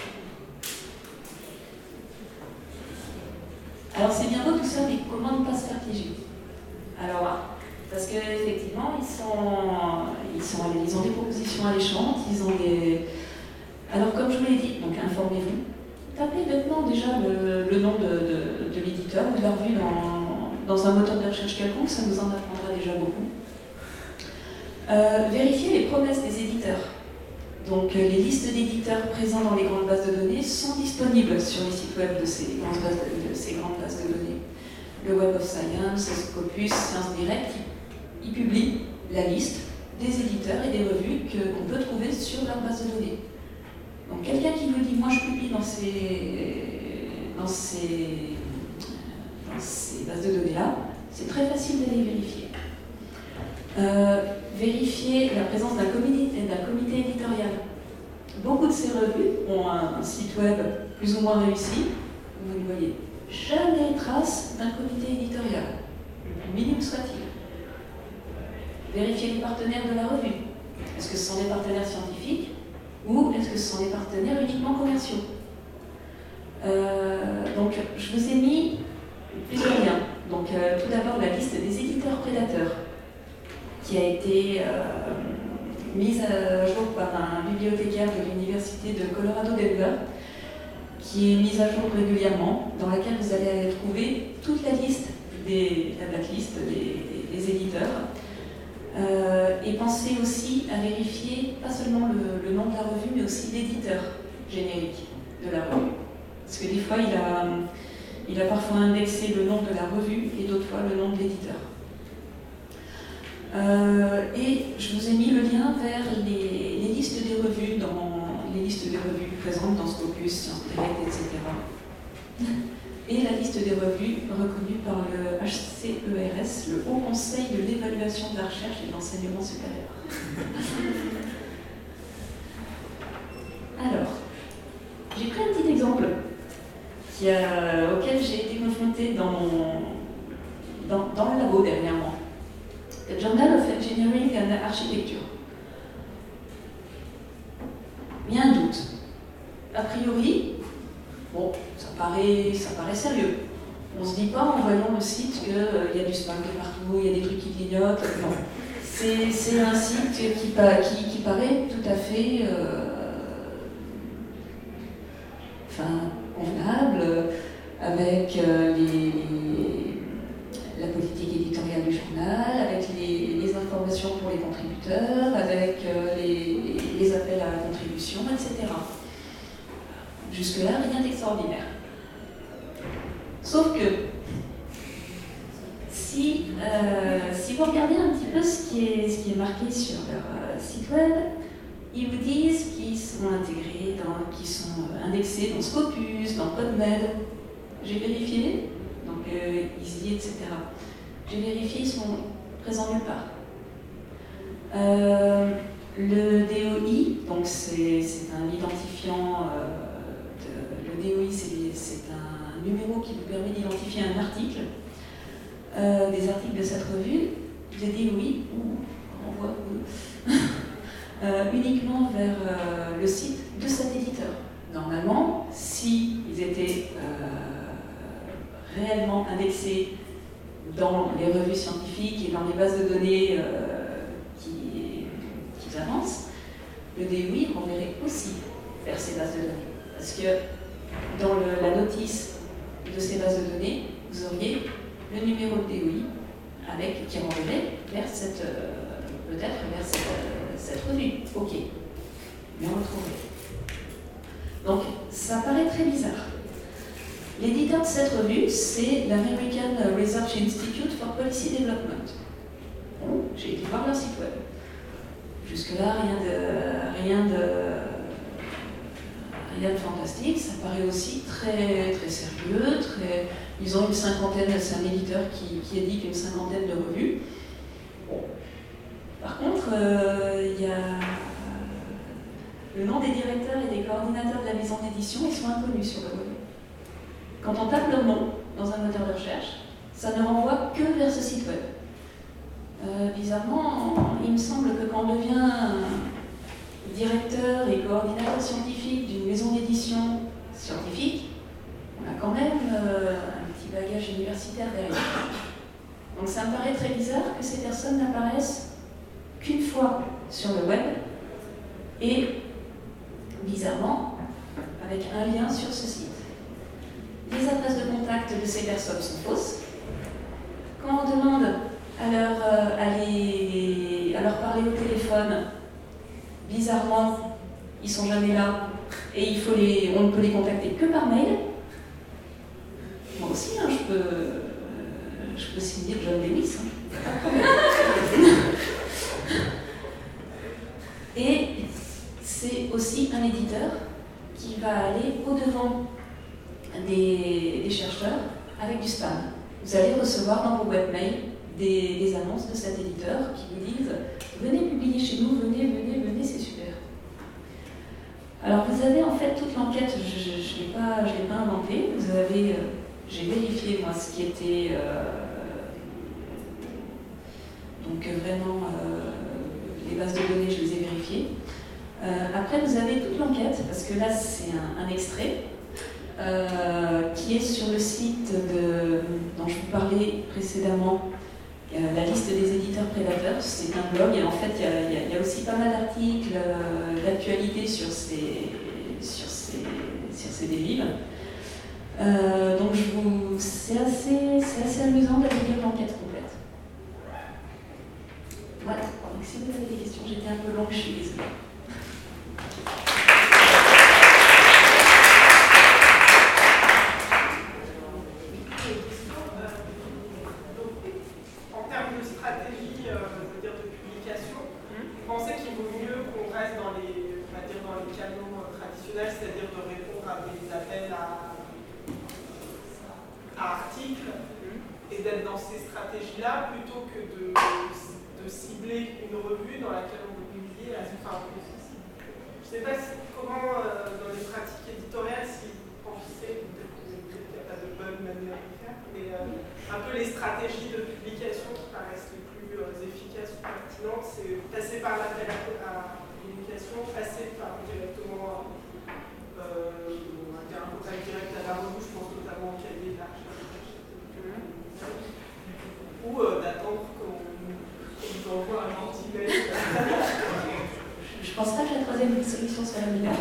Alors c'est bien beau tout ça, mais comment ne pas se faire piéger? Alors, parce qu'effectivement, ils, sont, ils, sont, ils ont des propositions alléchantes, ils ont des... Alors comme je vous l'ai dit, donc informez-vous, tapez bêtement déjà le, le nom de, de, de l'éditeur ou de la revue dans, dans un moteur de recherche quelconque, ça nous en apprendra déjà beaucoup. Euh, vérifiez les promesses des éditeurs. Donc euh, les listes d'éditeurs présents dans les grandes bases de données sont disponibles sur les sites web de ces grandes bases de, de, ces grandes bases de données. Le Web of Science, Scopus, Science Direct, ils publient la liste des éditeurs et des revues qu'on peut trouver sur leur base de données. Donc quelqu'un qui vous dit « moi je publie dans ces, dans ces, dans ces bases de données-là », c'est très facile d'aller vérifier. Euh, vérifier la présence d'un comité, d'un comité éditorial. Beaucoup de ces revues ont un, un site web plus ou moins réussi. Vous ne voyez jamais trace d'un comité éditorial, le plus minime soit-il. Vérifier les partenaires de la revue. Est-ce que ce sont des partenaires scientifiques ou est-ce que ce sont des partenaires uniquement commerciaux? euh, Donc, je vous ai mis plusieurs liens. Donc, euh, tout d'abord, la liste des éditeurs prédateurs, qui a été euh, mise à jour par un bibliothécaire de l'université de Colorado Denver, qui est mise à jour régulièrement, dans laquelle vous allez trouver toute la liste, des, la blacklist des, des, des éditeurs. Euh, et pensez aussi à vérifier pas seulement le, le nom de la revue, mais aussi l'éditeur générique de la revue. Parce que des fois, il a, il a parfois indexé le nom de la revue et d'autres fois le nom de l'éditeur. Euh, et je vous ai mis le lien vers les, les listes des revues, dans, les listes des revues présentes dans Scopus, Science Direct, et cetera. Et la liste des revues reconnues par le H C E R S, le Haut Conseil de l'évaluation de la recherche et de l'enseignement supérieur. Alors, j'ai pris un petit exemple qui a, auquel j'ai été confrontée dans, mon, dans, dans le labo dernièrement. Le Journal of Engineering and Architecture. Il y a un doute. A priori, bon, ça paraît, ça paraît sérieux. On ne se dit pas en voyant le site qu'il euh, y a du spam de partout, il y a des trucs qui clignotent. Non. C'est, c'est un site qui, qui, qui paraît tout à fait euh, enfin, convenable, avec euh, les, les, la politique éditoriale du journal, avec les, les informations pour les contributeurs, avec euh, les, les appels à la contribution, et cetera. Jusque-là, rien d'extraordinaire. Sauf que, si, euh, si vous regardez un petit peu ce qui est, ce qui est marqué sur leur euh, site web, ils vous disent qu'ils sont intégrés dans ils sont indexés dans Scopus, dans PubMed. J'ai vérifié, donc euh, Easy, et cetera. J'ai vérifié, ils sont présents nulle part. Euh, le D O I, donc c'est un identifiant, euh, de, le D O I c'est un numéro qui vous permet d'identifier un article, euh, des articles de cette revue. Le D O I renvoie euh, uniquement vers euh, le site de cet éditeur. Normalement, s'ils étaient euh, réellement indexés dans les revues scientifiques et dans les bases de données euh, qui, qui avancent, le D O I renverrait aussi vers ces bases de données. Parce que dans le, la notice de ces bases de données, vous auriez le numéro de D O I avec, qui renverrait vers cette, euh, peut-être vers cette, euh, cette revue. Ok, mais on le trouverait. Donc, ça paraît très bizarre. L'éditeur de cette revue, c'est l'American Research Institute for Policy Development. Bon, j'ai été voir leur site web. Jusque-là, rien de, rien, de, rien de fantastique. Ça paraît aussi très, très sérieux. Très, ils ont une cinquantaine, c'est un éditeur qui, qui édite une cinquantaine de revues. Bon. Par contre, euh, il y a le nom des directeurs et des coordinateurs de la maison d'édition, ils sont inconnus sur le web. Quand on tape leur nom dans un moteur de recherche, ça ne renvoie que vers ce site web. Euh, bizarrement, il me semble que quand on devient directeur et coordinateur scientifique d'une maison d'édition scientifique, on a quand même euh, un petit bagage universitaire derrière. Donc ça me paraît très bizarre que ces personnes n'apparaissent qu'une fois sur le web et, bizarrement, avec un lien sur ce site. Les adresses de contact de ces personnes sont fausses. Quand on demande à leur, euh, à les, à leur parler au téléphone, bizarrement, ils sont jamais là et il faut les, on ne peut les contacter que par mail. Moi aussi, hein, je, peux, euh, je peux signer John Lewis. Hein. Et c'est aussi un éditeur qui va aller au-devant Des, des chercheurs avec du spam. Vous allez recevoir dans vos webmails des, des annonces de cet éditeur qui vous disent « Venez publier chez nous, venez, venez, venez, c'est super ». Alors vous avez en fait toute l'enquête, je ne l'ai pas, pas inventée, vous avez, euh, j'ai vérifié moi ce qui était euh, donc vraiment euh, les bases de données, je les ai vérifiées. Euh, après vous avez toute l'enquête, parce que là c'est un, un extrait. Euh, qui est sur le site de, dont je vous parlais précédemment, euh, la liste des éditeurs prédateurs. C'est un blog et en fait il y a, y a, y a aussi pas mal d'articles euh, d'actualité sur ces, sur ces, sur ces délivres. Euh, donc c'est assez, assez amusant d'aller lire l'enquête complète. Voilà, donc si vous avez des questions, j'étais un peu longue, je suis désolée. C'est-à-dire de répondre à des appels à, à articles et d'être dans ces stratégies-là plutôt que de, de cibler une revue dans laquelle on veut publier. Enfin, je ne sais pas si, comment, euh, dans les pratiques éditoriales, si vous pensez, peut-être qu'il n'y a pas de bonne manière de faire, mais euh, un peu les stratégies de publication qui paraissent les plus euh, efficaces ou pertinentes, c'est passer par l'appel à, à communication, passer par directement Euh, un contact direct à la revue, je pense notamment au cahier de la recherche, ou euh, d'attendre qu'on nous envoie un gentil mail. Je pense pas que la troisième solution soit la meilleure.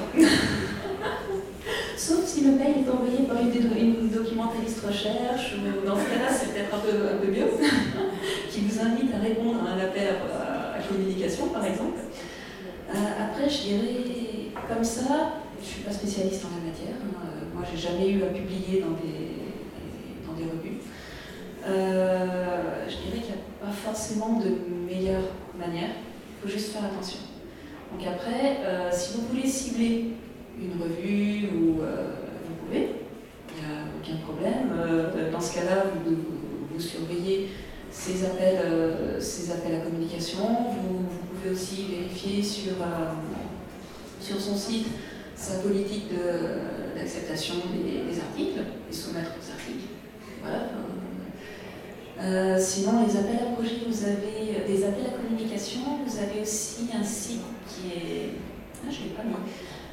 Sauf si le mail est envoyé par une, une documentaliste recherche, ou dans ce cas-là, c'est peut-être un peu, un peu mieux, qui vous invite à répondre à un appel à, à communication, par exemple. Euh, après, je dirais comme ça. Je ne suis pas spécialiste en la matière. Euh, moi, j'ai jamais eu à publier dans des, dans des revues. Euh, je dirais qu'il n'y a pas forcément de meilleure manière. Il faut juste faire attention. Donc après, euh, si vous voulez cibler une revue, ou euh, vous pouvez, il n'y a aucun problème. Euh, dans ce cas-là, vous, vous, vous surveillez ces appels, euh, ces appels à communication. Vous, vous pouvez aussi vérifier sur, euh, sur son site sa politique de, d'acceptation des, des articles et soumettre aux articles. Voilà. Euh, sinon, les appels à projet, vous avez des appels à communication, vous avez aussi un site qui est. Ah, je ne l'ai pas mis.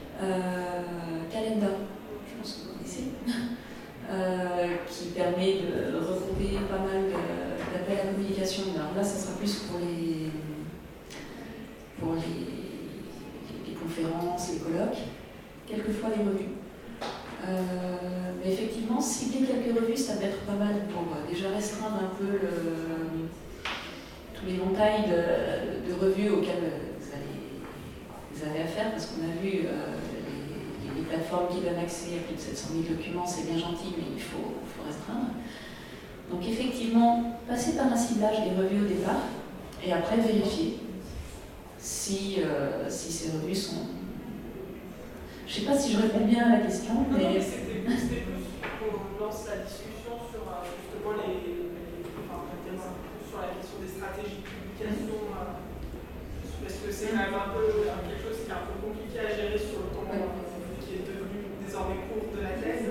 Euh, Calendar, je pense que vous connaissez, euh, qui permet de regrouper pas mal de, d'appels à communication. Alors là, ça sera plus pour les, pour les, les, les conférences, les colloques, quelquefois les revues. Euh, mais effectivement, cibler quelques revues, ça peut être pas mal pour euh, déjà restreindre un peu le, tous les éventails de, de revues auxquelles vous, allez, vous avez affaire, parce qu'on a vu euh, les, les plateformes qui donnent accès à plus de sept cent mille documents, c'est bien gentil, mais il faut, faut restreindre. Donc effectivement, passer par un ciblage des revues au départ, et après vérifier si, euh, si ces revues sont... Je ne sais pas si je réponds bien à la question, non, mais... Non, mais c'était plus, c'était plus qu'on lance la discussion sur euh, justement les... les enfin, sur la question des stratégies de publication, euh, parce que c'est quand même un peu quelque chose qui est un peu compliqué à gérer sur le temps euh, qui est devenu désormais court de la thèse,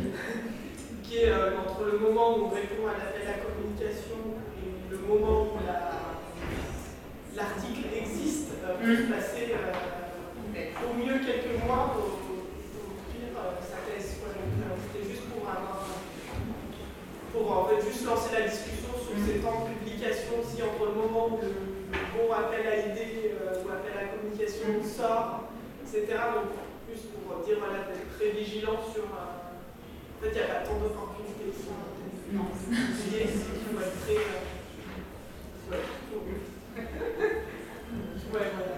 qui est euh, entre le moment où on répond à l'appel à la communication et le moment où la, l'article existe, euh, peut se passer euh, au mieux quelques mois, au, au pire euh, sa thèse. Quoi. Donc, euh, c'était juste pour avoir, pour en fait juste lancer la discussion sur ces temps de publication aussi entre le moment où le, le bon appel à idée euh, ou appel à la communication sort, et cetera. Donc plus pour dire voilà, d'être très vigilant sur. Euh, en fait, il n'y a pas tant d'opportunités que ça. Non. Il faut être très. Euh, ouais, faut... ouais, voilà.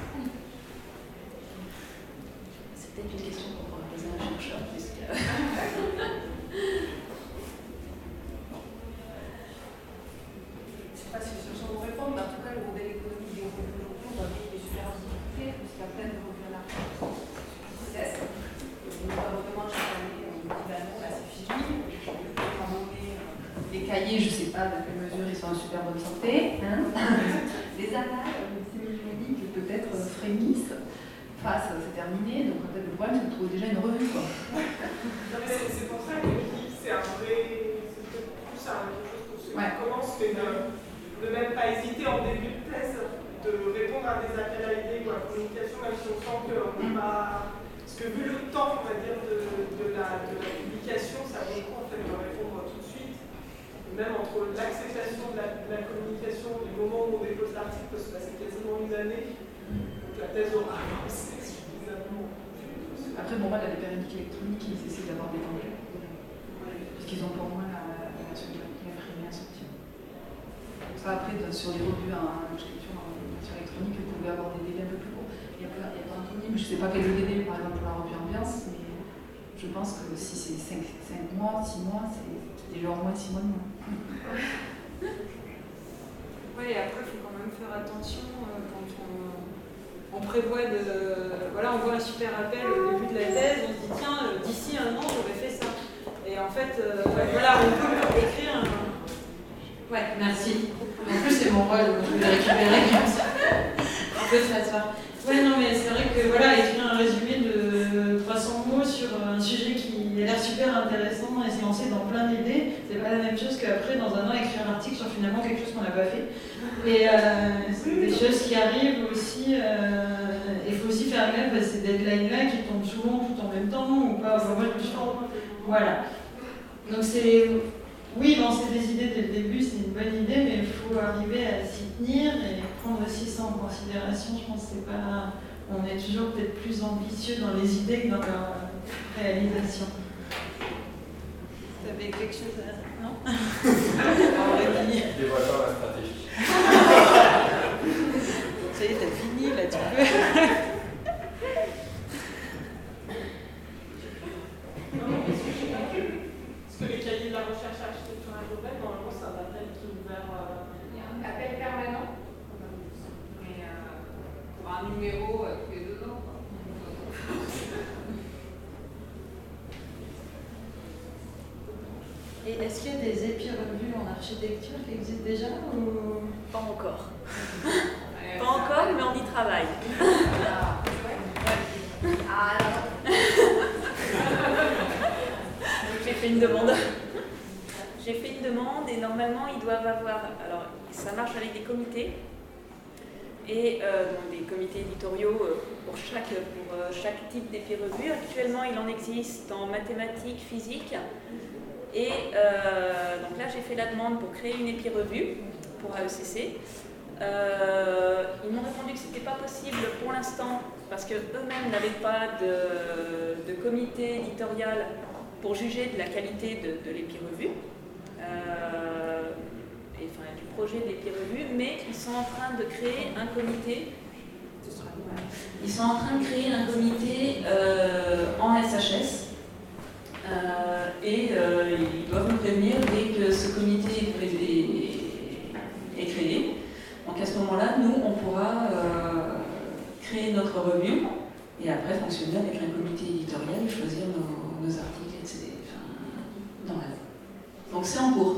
C'est peut-être une question qu'on pourra poser à un chercheur, puisque... Je ne sais pas si je vais vous répondre, mais en tout cas, le modèle économique des revues aujourd'hui, on va vivre des super difficultés, parce qu'il y a plein de revues en article qui cessent. Et nous, on demande chaque année, on dit, ben non, là, c'est fini. Les cahiers, je ne sais pas dans quelle mesure ils sont en super bonne santé. Hein. Les annales, les séries peut-être frémissent. Face, c'est terminé, donc en fait, le problème, c'est de trouver déjà une revue. Quoi. Non, mais c'est, c'est pour ça que je dis que c'est un vrai. C'est peut-être plus un, quelque chose que ceux Ouais. qui commencent, mais de, de même pas hésiter en début de thèse de répondre à des appels à idées ou à la communication, même si on sent qu'on n'est pas. Parce que vu le temps, on va dire, de, de, la, de la publication, ça vaut le coup en fait de répondre tout de suite. Et même entre l'acceptation de la, de la communication et le moment où on dépose l'article, peut se passer quasiment une année. Donc la thèse aura avancé suffisamment. Après, bon, là, les périodiques électroniques, ils essaient d'avoir des templates. Parce qu'ils ont pour moi la version imprimée à sortir. Ça, après, sur les revues en inscription en version électronique, vous pouvez avoir des délais un peu plus courts. Il y a pas d'Anthony, mais je ne sais pas quel est le délai, par exemple, pour la revue Ambiance, mais je pense que si c'est cinq mois, six mois, c'est déjà au moins six mois de moins. Oui, et après, il faut quand même faire attention euh, quand on, on prévoit de. Voilà, on voit un super appel au début de la thèse, on se dit tiens, euh, d'ici un an, j'aurais fait ça. Et en fait, euh, voilà, on peut écrire un. Ouais, merci. En plus, c'est mon rôle, je vais récupérer comme ça. On peut s'asseoir. Ouais, non, mais c'est vrai que voilà, écrire un résumé de trois cents mots sur un sujet qui a l'air super intéressant et se lancer dans plein d'idées, c'est pas la même chose qu'après, dans un an, écrire un article sur finalement quelque chose qu'on n'a pas fait. Et euh, c'est des choses qui arrivent aussi. Euh, il faut aussi faire gaffe à ces deadlines-là qui tombent souvent tout en même temps ou pas. Enfin, moi, je me suis... Voilà. Donc, c'est. Oui, lancer des idées dès le début, c'est une bonne idée, mais il faut arriver à s'y tenir et prendre aussi ça en considération. Je pense que c'est pas... On est toujours peut-être plus ambitieux dans les idées que dans leur réalisation. Vous avez quelque chose à... Non. Dévoile la stratégie. Ça y est, t'as fini, là, tu peux... Parce que les cahiers de la recherche architecturale urbaine, normalement, c'est un appel qui est ouvert. Euh... Il y a un appel permanent, mais euh, pour un numéro euh, tous les deux ans. Et est-ce qu'il y a des épi-revues en architecture qui existent déjà ou... Pas encore. Pas encore, mais on y travaille. Ah, ouais. Ah, alors. J'ai fait une demande. J'ai fait une demande et normalement ils doivent avoir. Alors ça marche avec des comités et euh, donc des comités éditoriaux pour chaque, pour chaque type d'épi-revue. Actuellement il en existe en mathématiques, physique. Et euh, donc là j'ai fait la demande pour créer une épi-revue pour A E C C. Euh, ils m'ont répondu que ce n'était pas possible pour l'instant parce qu'eux-mêmes n'avaient pas de, de comité éditorial pour juger de la qualité de, de l'épi-revue. Euh, et, enfin, du projet de l'épi-revue, mais ils sont en train de créer un comité. Ils sont en train de créer un comité euh, en S H S euh, et euh, ils doivent nous prévenir dès que ce comité est, est créé. Donc à ce moment-là, nous, on pourra euh, créer notre revue et après fonctionner avec un comité éditorial et choisir nos, nos articles, et cetera. Enfin, dans la... Donc c'est en cours.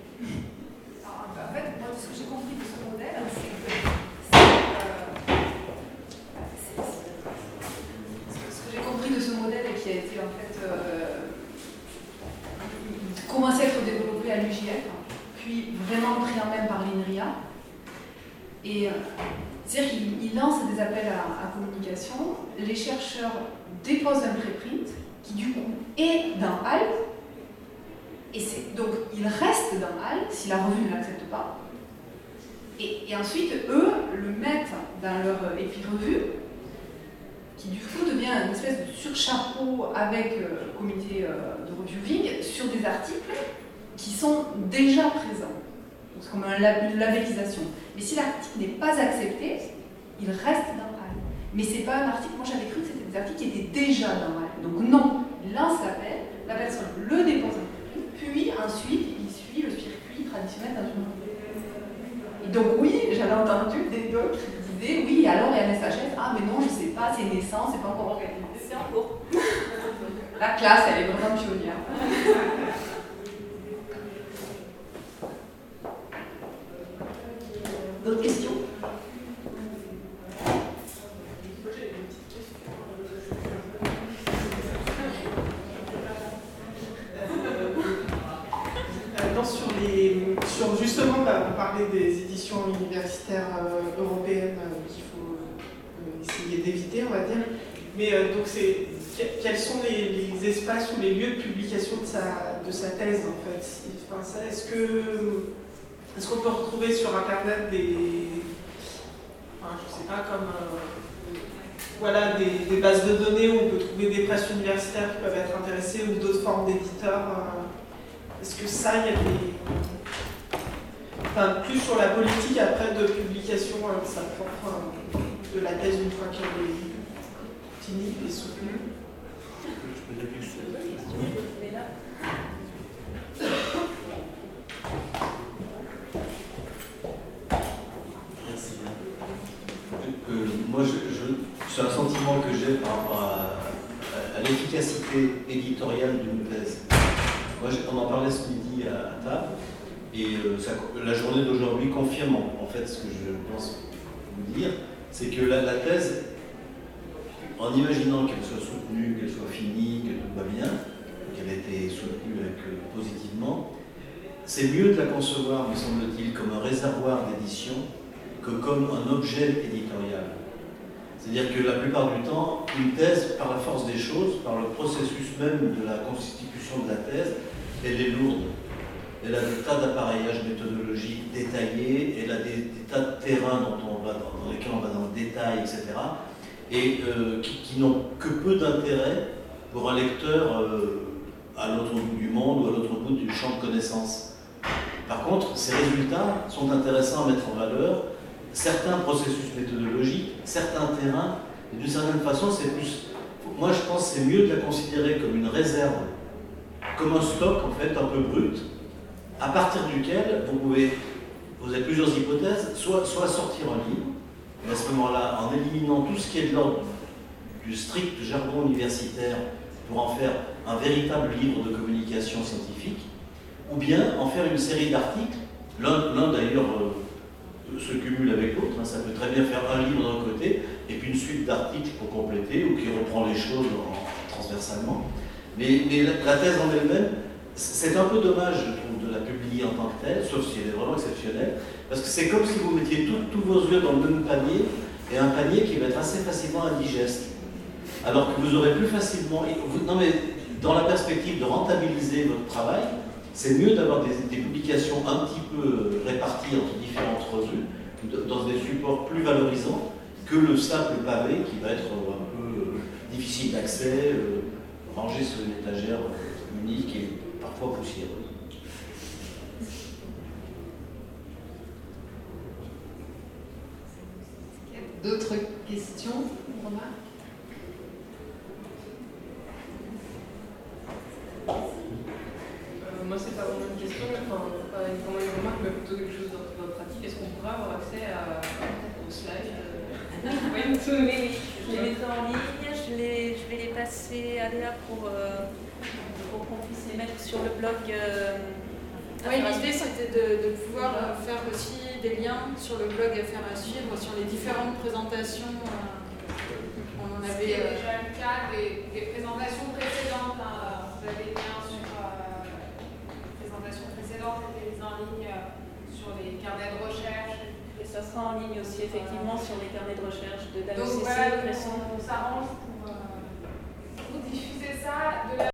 Alors, en fait, moi, ce que j'ai compris de ce modèle, c'est que c'est, euh, c'est, c'est, ce que j'ai compris de ce modèle et qui a été en fait euh, commencé à être développé à l'U J F, puis vraiment pris en main par l'INRIA. Et euh, c'est-à-dire qu'il lance des appels à, à communication, les chercheurs déposent un préprint qui du coup est dans H A L. Et c'est, donc, ils restent dans H A L si la revue ne l'accepte pas. Et, et ensuite, eux le mettent dans leur épi-revue, qui du coup devient une espèce de surchapeau avec le euh, comité euh, de reviewing sur des articles qui sont déjà présents. Donc, c'est comme un lab, une labellisation. Mais si l'article n'est pas accepté, il reste dans H A L. Mais c'est pas un article, moi j'avais cru que c'était des articles qui étaient déjà dans H A L. Donc non, il lance l'appel, la personne le dépose en puis ensuite, il suit le circuit traditionnel dans une revue. Et donc oui, j'avais entendu des docs qui disaient, oui, alors il y a un S H S, ah mais non, je sais pas, c'est naissant, c'est pas encore organisé. C'est en cours. La classe, elle est vraiment pionnière. D'autres questions ? Sur, les, sur justement, bah, on parlait des éditions universitaires euh, européennes euh, qu'il faut euh, essayer d'éviter, on va dire. Mais euh, donc, c'est, quels sont les, les espaces ou les lieux de publication de sa, de sa thèse, en fait? Enfin, ça, est-ce que, est-ce qu'on peut retrouver sur Internet des, enfin, je sais pas, comme euh, voilà, des, des bases de données où on peut trouver des presses universitaires qui peuvent être intéressées ou d'autres formes d'éditeurs euh, Est-ce que ça, il y a des... Enfin, plus sur la politique après de publication euh, de sa propre... Euh, de la thèse une fois qu'elle est finie et soutenue. Merci. Euh, moi, je, je, c'est un sentiment que j'ai par rapport à, à, à l'efficacité éditoriale d'une thèse. Moi, on en parlait ce midi à, à table, et euh, ça, la journée d'aujourd'hui confirme en, en fait ce que je pense vous dire, c'est que la, la thèse, en imaginant qu'elle soit soutenue, qu'elle soit finie, que tout va bien, qu'elle ait été soutenue avec, euh, positivement, c'est mieux de la concevoir, me semble-t-il, comme un réservoir d'édition que comme un objet éditorial. C'est-à-dire que la plupart du temps, une thèse, par la force des choses, par le processus même de la constitution de la thèse, elle est lourde. Elle a des tas d'appareillages méthodologiques détaillés, elle a des, des tas de terrains dont on va, dans lesquels on va dans le détail, et cetera, et euh, qui, qui n'ont que peu d'intérêt pour un lecteur euh, à l'autre bout du monde ou à l'autre bout du champ de connaissances. Par contre, ces résultats sont intéressants à mettre en valeur, certains processus méthodologiques, certains terrains, et d'une certaine façon, c'est plus... Moi, je pense que c'est mieux de la considérer comme une réserve, comme un stock, en fait, un peu brut, à partir duquel vous pouvez, vous avez plusieurs hypothèses, soit, soit sortir un livre, et à ce moment-là, en éliminant tout ce qui est de l'ordre du strict jargon universitaire pour en faire un véritable livre de communication scientifique, ou bien en faire une série d'articles, l'un d'ailleurs euh, se cumule avec l'autre, hein, ça peut très bien faire un livre d'un côté, et puis une suite d'articles pour compléter, ou qui reprend les choses en, transversalement. Mais, mais la, la thèse en elle-même, c'est un peu dommage, je trouve, de la publier en tant que telle, sauf si elle est vraiment exceptionnelle, parce que c'est comme si vous mettiez tous vos œufs dans le même panier, et un panier qui va être assez facilement indigeste. Alors que vous aurez plus facilement... Vous, non mais, dans la perspective de rentabiliser votre travail, c'est mieux d'avoir des, des publications un petit peu réparties entre différentes revues, dans des supports plus valorisants, que le simple pavé qui va être un peu euh, difficile d'accès, euh, rangé sur une étagère euh, unique et parfois poussiéreuse. D'autres questions, remarques? euh, Moi, c'est pas vraiment une question, enfin, pas vraiment une remarque, mais plutôt quelque chose dans votre pratique. Est-ce qu'on pourrait avoir accès à, aux slides euh... Oui, oui, je les mettrai en ligne, je, les, je vais les passer à Léa pour, euh, pour qu'on puisse les mettre sur le blog. Euh, Oui, l'idée c'était de, de pouvoir euh, faire aussi des liens sur le blog à faire à suivre, sur les différentes présentations. Euh, on en avait. C'était déjà le cas des, des présentations précédentes. Hein, vous avez des liens sur euh, les présentations précédentes, étaient mises en ligne euh, sur les carnets de recherche. Et ça sera en ligne aussi, effectivement, sur les carnets de recherche de Donc voilà, on, on s'arrange pour